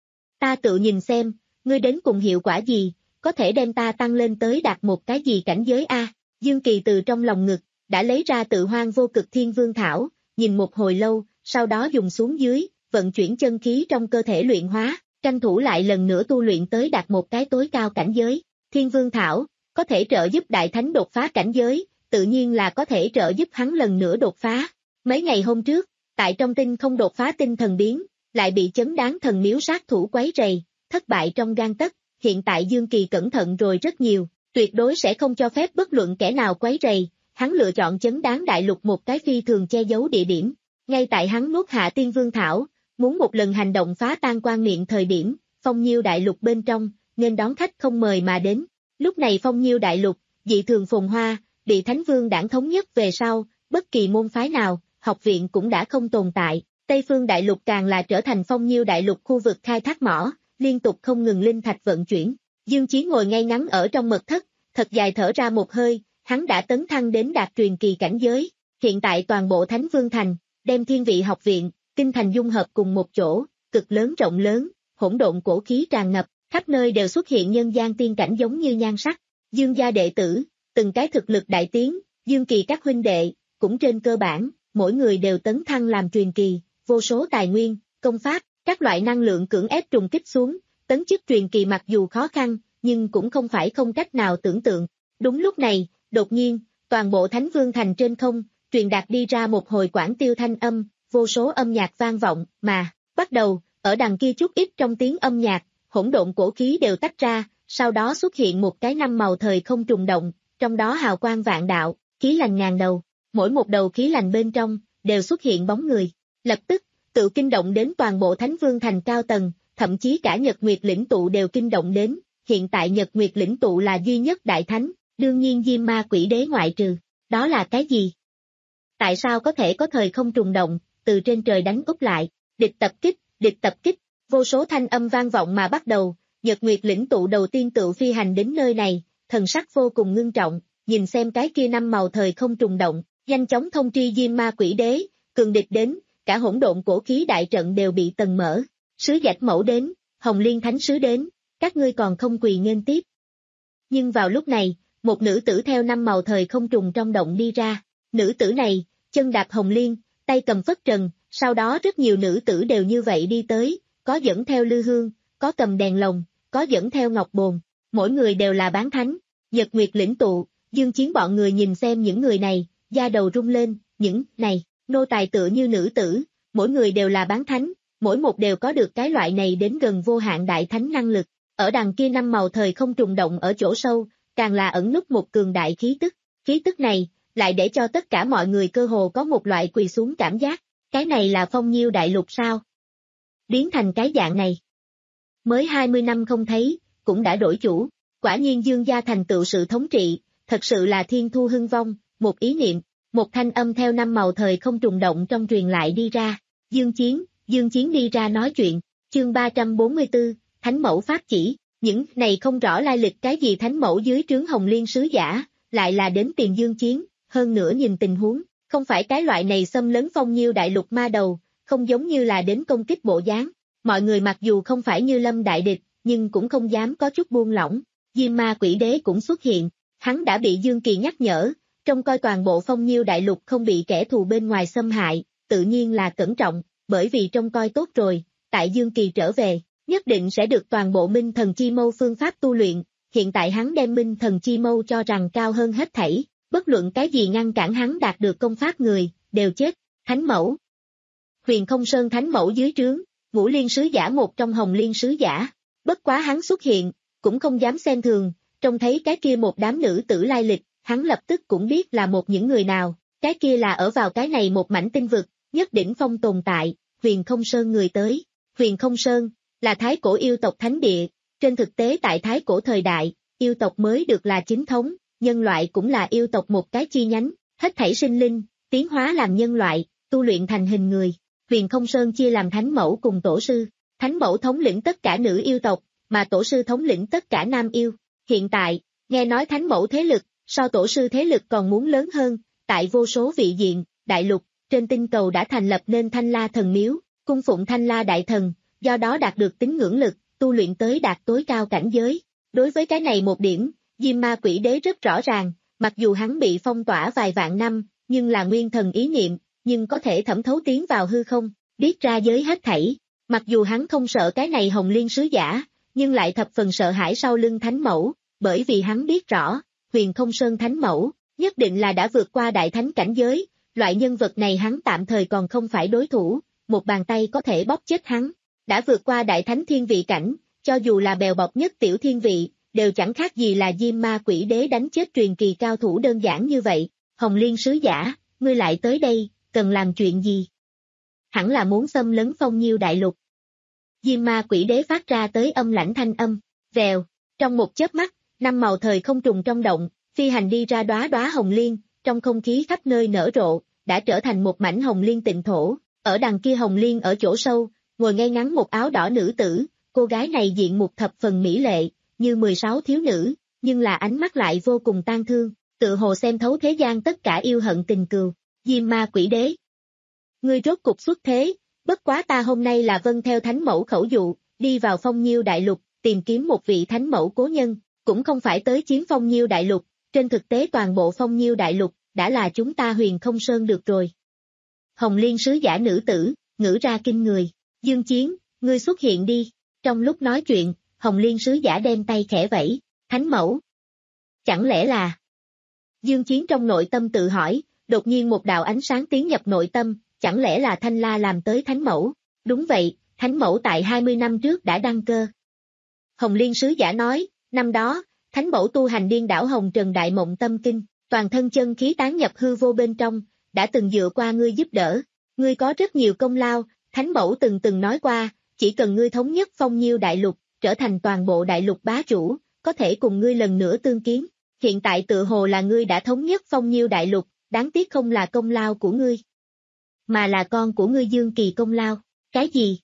ta tự nhìn xem, ngươi đến cùng hiệu quả gì, có thể đem ta tăng lên tới đạt một cái gì cảnh giới a? Dương Kỳ từ trong lòng ngực, đã lấy ra tự Hoang Vô Cực Thiên Vương Thảo, nhìn một hồi lâu, sau đó dùng xuống dưới, vận chuyển chân khí trong cơ thể luyện hóa, tranh thủ lại lần nữa tu luyện tới đạt một cái tối cao cảnh giới. Thiên Vương Thảo, có thể trợ giúp đại thánh đột phá cảnh giới, tự nhiên là có thể trợ giúp hắn lần nữa đột phá. Mấy ngày hôm trước, tại trong tinh không đột phá tinh thần biến, lại bị chấn đáng thần miếu sát thủ quấy rầy, thất bại trong gang tấc, hiện tại Dương Kỳ cẩn thận rồi rất nhiều, tuyệt đối sẽ không cho phép bất luận kẻ nào quấy rầy, hắn lựa chọn chấn đáng đại lục một cái phi thường che giấu địa điểm, ngay tại hắn nuốt hạ tiên vương thảo, muốn một lần hành động phá tan quan miệng thời điểm, Phong Nhiêu đại lục bên trong, nên đón khách không mời mà đến, lúc này Phong Nhiêu đại lục, dị thường phồn hoa, bị Thánh Vương đảng thống nhất về sau, bất kỳ môn phái nào, học viện cũng đã không tồn tại, Tây Phương đại lục càng là trở thành Phong Nhiêu đại lục khu vực khai thác mỏ, liên tục không ngừng linh thạch vận chuyển. Dương Chí ngồi ngay ngắn ở trong mật thất, thật dài thở ra một hơi, hắn đã tấn thăng đến đạt truyền kỳ cảnh giới, hiện tại toàn bộ Thánh Vương thành, đem Thiên Vị học viện, kinh thành dung hợp cùng một chỗ, cực lớn rộng lớn, hỗn độn cổ khí tràn ngập, khắp nơi đều xuất hiện nhân gian tiên cảnh giống như nhan sắc. Dương gia đệ tử, từng cái thực lực đại tiến, Dương Kỳ các huynh đệ, cũng trên cơ bản, mỗi người đều tấn thăng làm truyền kỳ, vô số tài nguyên, công pháp, các loại năng lượng cưỡng ép trùng kích xuống, tấn chức truyền kỳ mặc dù khó khăn, nhưng cũng không phải không cách nào tưởng tượng. Đúng lúc này, đột nhiên, toàn bộ Thánh Vương thành trên không, truyền đạt đi ra một hồi quảng tiêu thanh âm, vô số âm nhạc vang vọng, mà, bắt đầu, ở đằng kia chút ít trong tiếng âm nhạc, hỗn độn cổ khí đều tách ra, sau đó xuất hiện một cái năm màu thời không trùng động, trong đó hào quang vạn đạo, khí lành ngàn đầu, mỗi một đầu khí lành bên trong, đều xuất hiện bóng người, lập tức, tự kinh động đến toàn bộ Thánh Vương thành cao tầng, thậm chí cả Nhật Nguyệt lĩnh tụ đều kinh động đến, hiện tại Nhật Nguyệt lĩnh tụ là duy nhất đại thánh, đương nhiên Diêm Ma Quỷ Đế ngoại trừ, đó là cái gì? Tại sao có thể có thời không trùng động, từ trên trời đánh úp lại, địch tập kích, địch tập kích, vô số thanh âm vang vọng mà bắt đầu, Nhật Nguyệt lĩnh tụ đầu tiên tự phi hành đến nơi này, thần sắc vô cùng ngưng trọng, nhìn xem cái kia năm màu thời không trùng động, nhanh chóng thông tri Diêm Ma Quỷ Đế, cường địch đến, cả hỗn độn cổ khí đại trận đều bị tần mở, sứ dạch mẫu đến, Hồng Liên Thánh sứ đến, các ngươi còn không quỳ nghênh tiếp. Nhưng vào lúc này, một nữ tử theo năm màu thời không trùng trong động đi ra, nữ tử này, chân đạp hồng liên, tay cầm phất trần, sau đó rất nhiều nữ tử đều như vậy đi tới, có dẫn theo lư hương, có cầm đèn lồng, có dẫn theo ngọc bồn, mỗi người đều là bán thánh, Nhật Nguyệt lĩnh tụ, Dương Chiến bọn người nhìn xem những người này, da đầu rung lên, những này, nô tài tựa như nữ tử, mỗi người đều là bán thánh, mỗi một đều có được cái loại này đến gần vô hạn đại thánh năng lực, ở đằng kia năm màu thời không trùng động ở chỗ sâu, càng là ẩn núp một cường đại khí tức, khí tức này, lại để cho tất cả mọi người cơ hồ có một loại quỳ xuống cảm giác, cái này là Phong Nhiêu đại lục sao? Biến thành cái dạng này. Mới hai mươi năm không thấy, cũng đã đổi chủ, quả nhiên Dương gia thành tựu sự thống trị, thật sự là thiên thu hưng vong, một ý niệm, một thanh âm theo năm màu thời không trùng động trong truyền lại đi ra, Dương Chiến, Dương Chiến đi ra nói chuyện, chương ba trăm bốn mươi tư, Thánh Mẫu Pháp chỉ, những này không rõ lai lịch cái gì Thánh Mẫu dưới trướng Hồng Liên sứ giả, lại là đến tìm Dương Chiến, hơn nữa nhìn tình huống, không phải cái loại này xâm lấn Phong Nhiêu đại lục ma đầu, không giống như là đến công kích bộ dáng, mọi người mặc dù không phải như lâm đại địch, nhưng cũng không dám có chút buông lỏng, Diêm Ma Quỷ Đế cũng xuất hiện, hắn đã bị Dương Kỳ nhắc nhở, trông coi toàn bộ Phong Nhiêu đại lục không bị kẻ thù bên ngoài xâm hại, tự nhiên là cẩn trọng, bởi vì trông coi tốt rồi, tại Dương Kỳ trở về, nhất định sẽ được toàn bộ Minh Thần Chi Mâu phương pháp tu luyện, hiện tại hắn đem Minh Thần Chi Mâu cho rằng cao hơn hết thảy, bất luận cái gì ngăn cản hắn đạt được công pháp người, đều chết, Thánh Mẫu. Huyền Không Sơn Thánh Mẫu dưới trướng, Ngũ Liên sứ giả một trong Hồng Liên sứ giả, bất quá hắn xuất hiện, cũng không dám xem thường, trông thấy cái kia một đám nữ tử lai lịch, hắn lập tức cũng biết là một những người nào, cái kia là ở vào cái này một mảnh tinh vực, nhất đỉnh phong tồn tại, Huyền Không Sơn người tới, Huyền Không Sơn, là thái cổ yêu tộc thánh địa, trên thực tế tại thái cổ thời đại, yêu tộc mới được là chính thống, nhân loại cũng là yêu tộc một cái chi nhánh, hết thảy sinh linh, tiến hóa làm nhân loại, tu luyện thành hình người, Huyền Không Sơn chia làm thánh mẫu cùng tổ sư, thánh mẫu thống lĩnh tất cả nữ yêu tộc, mà tổ sư thống lĩnh tất cả nam yêu, hiện tại, nghe nói thánh mẫu thế lực, so tổ sư thế lực còn muốn lớn hơn, tại vô số vị diện, đại lục, trên tinh cầu đã thành lập nên Thanh La thần miếu, cung phụng Thanh La đại thần, do đó đạt được tín ngưỡng lực, tu luyện tới đạt tối cao cảnh giới. Đối với cái này một điểm, Diêm Ma Quỷ Đế rất rõ ràng, mặc dù hắn bị phong tỏa vài vạn năm, nhưng là nguyên thần ý niệm, nhưng có thể thẩm thấu tiến vào hư không, biết ra giới hết thảy. Mặc dù hắn không sợ cái này Hồng Liên sứ giả, nhưng lại thập phần sợ hãi sau lưng Thánh Mẫu, bởi vì hắn biết rõ, Huyền Không Sơn Thánh Mẫu, nhất định là đã vượt qua đại thánh cảnh giới, loại nhân vật này hắn tạm thời còn không phải đối thủ, một bàn tay có thể bóp chết hắn. Đã vượt qua đại thánh thiên vị cảnh, cho dù là bèo bọt nhất tiểu thiên vị, đều chẳng khác gì là Diêm Ma Quỷ Đế đánh chết truyền kỳ cao thủ đơn giản như vậy. Hồng Liên sứ giả, ngươi lại tới đây, cần làm chuyện gì? Hẳn là muốn xâm lấn Phong Nhiêu đại lục. Diêm Ma Quỷ Đế phát ra tới âm lãnh thanh âm, vèo, trong một chớp mắt, năm màu thời không trùng trong động, phi hành đi ra đóa đóa hồng liên, trong không khí khắp nơi nở rộ, đã trở thành một mảnh hồng liên tịnh thổ. Ở đằng kia hồng liên ở chỗ sâu, ngồi ngay ngắn một áo đỏ nữ tử, cô gái này diện mục thập phần mỹ lệ, như mười sáu thiếu nữ, nhưng là ánh mắt lại vô cùng tang thương, tự hồ xem thấu thế gian tất cả yêu hận tình cừu. Diêm Ma Quỷ Đế, ngươi rốt cục xuất thế, bất quá ta hôm nay là vâng theo thánh mẫu khẩu dụ, đi vào Phong Nhiêu đại lục, tìm kiếm một vị thánh mẫu cố nhân, cũng không phải tới chiếm Phong Nhiêu đại lục, trên thực tế toàn bộ Phong Nhiêu đại lục, đã là chúng ta Huyền Không Sơn được rồi. Hồng Liên sứ giả nữ tử, ngữ ra kinh người, Dương Chiến, ngươi xuất hiện đi, trong lúc nói chuyện, Hồng Liên sứ giả đem tay khẽ vẫy, thánh mẫu. Chẳng lẽ là... Dương Chiến trong nội tâm tự hỏi, đột nhiên một đạo ánh sáng tiến nhập nội tâm, chẳng lẽ là Thanh La làm tới thánh mẫu? Đúng vậy, thánh mẫu tại hai mươi năm trước đã đăng cơ. Hồng Liên sứ giả nói, năm đó, thánh mẫu tu hành điên đảo Hồng Trần Đại Mộng Tâm Kinh, toàn thân chân khí tán nhập hư vô bên trong, đã từng dựa qua ngươi giúp đỡ, ngươi có rất nhiều công lao, thánh mẫu từng từng nói qua, chỉ cần ngươi thống nhất Phong Nhiêu đại lục, trở thành toàn bộ đại lục bá chủ, có thể cùng ngươi lần nữa tương kiến. Hiện tại tự hồ là ngươi đã thống nhất Phong Nhiêu đại lục, đáng tiếc không là công lao của ngươi, mà là con của ngươi Dương Kỳ công lao. Cái gì?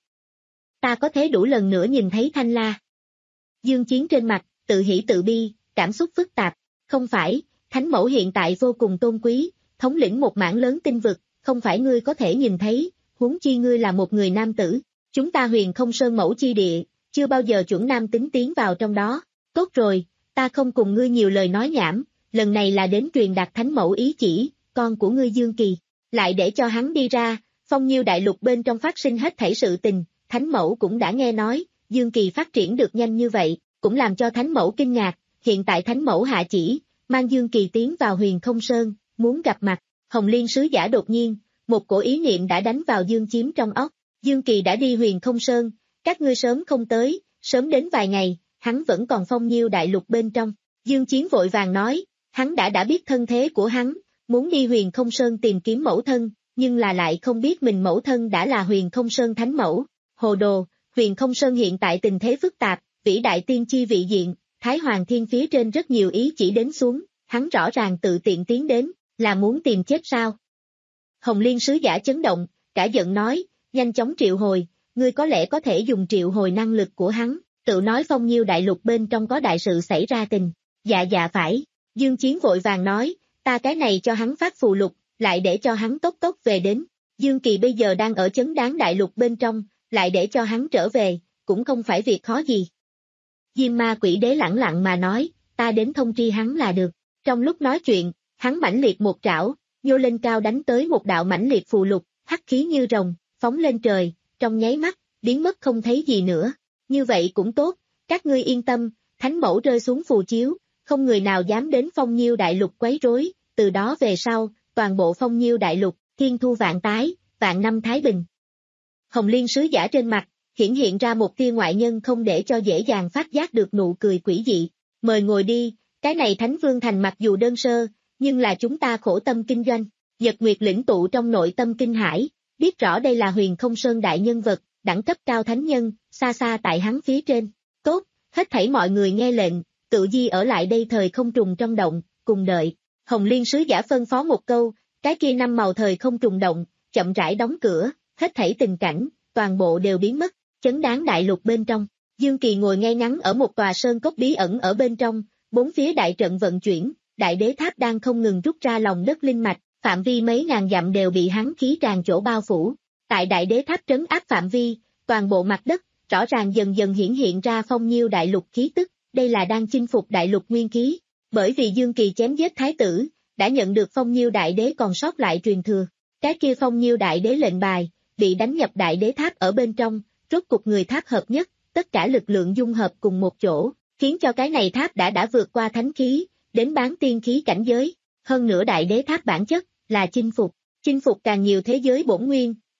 Ta có thể đủ lần nữa nhìn thấy Thanh La. Dương Chiến trên mặt, tự hỉ tự bi, cảm xúc phức tạp. Không phải, thánh mẫu hiện tại vô cùng tôn quý, thống lĩnh một mảng lớn tinh vực, không phải ngươi có thể nhìn thấy, huống chi ngươi là một người nam tử. Chúng ta Huyền Không Sơn mẫu chi địa, chưa bao giờ chuẩn nam tính tiến vào trong đó. Tốt rồi, ta không cùng ngươi nhiều lời nói nhảm, lần này là đến truyền đạt thánh mẫu ý chỉ, con của ngươi Dương Kỳ, lại để cho hắn đi ra, Phong Nhiêu đại lục bên trong phát sinh hết thảy sự tình, thánh mẫu cũng đã nghe nói, Dương Kỳ phát triển được nhanh như vậy, cũng làm cho thánh mẫu kinh ngạc, hiện tại thánh mẫu hạ chỉ, mang Dương Kỳ tiến vào Huyền Không Sơn, muốn gặp mặt. Hồng Liên sứ giả đột nhiên, một cổ ý niệm đã đánh vào Dương Chiếm trong óc, Dương Kỳ đã đi Huyền Không Sơn, các ngươi sớm không tới, sớm đến vài ngày, hắn vẫn còn Phong Nhiêu đại lục bên trong. Dương Chiến vội vàng nói, hắn đã đã biết thân thế của hắn, muốn đi Huyền Không Sơn tìm kiếm mẫu thân, nhưng là lại không biết mình mẫu thân đã là Huyền Không Sơn thánh mẫu. Hồ đồ, Huyền Không Sơn hiện tại tình thế phức tạp, vĩ đại tiên chi vị diện, Thái Hoàng Thiên phía trên rất nhiều ý chỉ đến xuống, hắn rõ ràng tự tiện tiến đến, là muốn tìm chết sao? Hồng Liên sứ giả chấn động, cả giận nói, nhanh chóng triệu hồi, ngươi có lẽ có thể dùng triệu hồi năng lực của hắn, tự nói Phong Nhiêu đại lục bên trong có đại sự xảy ra tình. Dạ dạ phải, Dương Chiến vội vàng nói, ta cái này cho hắn phát phù lục, lại để cho hắn tốc tốc về đến. Dương Kỳ bây giờ đang ở chấn đáng đại lục bên trong, lại để cho hắn trở về, cũng không phải việc khó gì. Diêm Ma Quỷ Đế lẳng lặng mà nói, ta đến thông tri hắn là được. Trong lúc nói chuyện, hắn mãnh liệt một trảo, nhô lên cao đánh tới một đạo mãnh liệt phù lục, hắc khí như rồng, phóng lên trời, trong nháy mắt, biến mất không thấy gì nữa. Như vậy cũng tốt, các ngươi yên tâm, thánh mẫu rơi xuống phù chiếu, không người nào dám đến Phong Nhiêu đại lục quấy rối, từ đó về sau, toàn bộ Phong Nhiêu đại lục, thiên thu vạn tái, vạn năm thái bình. Hồng Liên sứ giả trên mặt, hiển hiện ra một tia ngoại nhân không để cho dễ dàng phát giác được nụ cười quỷ dị. Mời ngồi đi, cái này Thánh Vương Thành mặc dù đơn sơ, nhưng là chúng ta khổ tâm kinh doanh. Nhật Nguyệt lĩnh tụ trong nội tâm kinh hải, biết rõ đây là Huyền Không Sơn đại nhân vật, đẳng cấp cao thánh nhân, xa xa tại hắn phía trên. Tốt, hết thảy mọi người nghe lệnh, tự di ở lại đây thời không trùng trong động, cùng đợi. Hồng Liên sứ giả phân phó một câu, cái kia năm màu thời không trùng động, chậm rãi đóng cửa, hết thảy tình cảnh, toàn bộ đều biến mất, chấn đáng đại lục bên trong. Dương Kỳ ngồi ngay ngắn ở một tòa sơn cốc bí ẩn ở bên trong, bốn phía đại trận vận chuyển, đại đế tháp đang không ngừng rút ra lòng đất linh mạch, phạm vi mấy ngàn dặm đều bị hắn khí tràn chỗ bao phủ. Tại đại đế tháp trấn áp phạm vi, toàn bộ mặt đất, rõ ràng dần dần hiển hiện ra Phong Nhiêu đại lục khí tức, đây là đang chinh phục đại lục nguyên khí. Bởi vì Dương Kỳ chém giết thái tử, đã nhận được Phong Nhiêu đại đế còn sót lại truyền thừa. Cái kia Phong Nhiêu đại đế lệnh bài, bị đánh nhập đại đế tháp ở bên trong, rốt cục người tháp hợp nhất, tất cả lực lượng dung hợp cùng một chỗ, khiến cho cái này tháp đã đã vượt qua thánh khí, đến bán tiên khí cảnh giới. Hơn nữa đại đế tháp bản chất, là chinh phục, chinh phục càng nhiều thế giới bổn nguyên,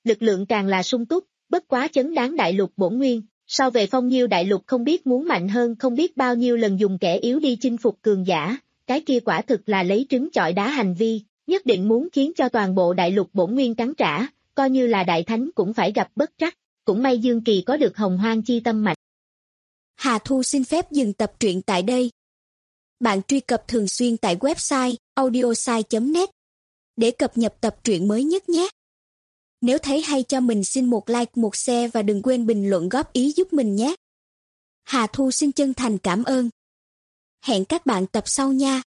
lực lượng càng là sung túc, bất quá chấn đáng đại lục bổn nguyên, so về Phong Nhiêu đại lục không biết muốn mạnh hơn không biết bao nhiêu lần dùng kẻ yếu đi chinh phục cường giả, cái kia quả thực là lấy trứng chọi đá hành vi, nhất định muốn khiến cho toàn bộ đại lục bổn nguyên cắn trả, coi như là đại thánh cũng phải gặp bất trắc, cũng may Dương Kỳ có được hồng hoang chi tâm mạnh. Hà Thu xin phép dừng tập truyện tại đây. Bạn truy cập thường xuyên tại website audiosai chấm net để cập nhật tập truyện mới nhất nhé. Nếu thấy hay cho mình xin một like, một share và đừng quên bình luận góp ý giúp mình nhé. Hà Thu xin chân thành cảm ơn. Hẹn các bạn tập sau nha.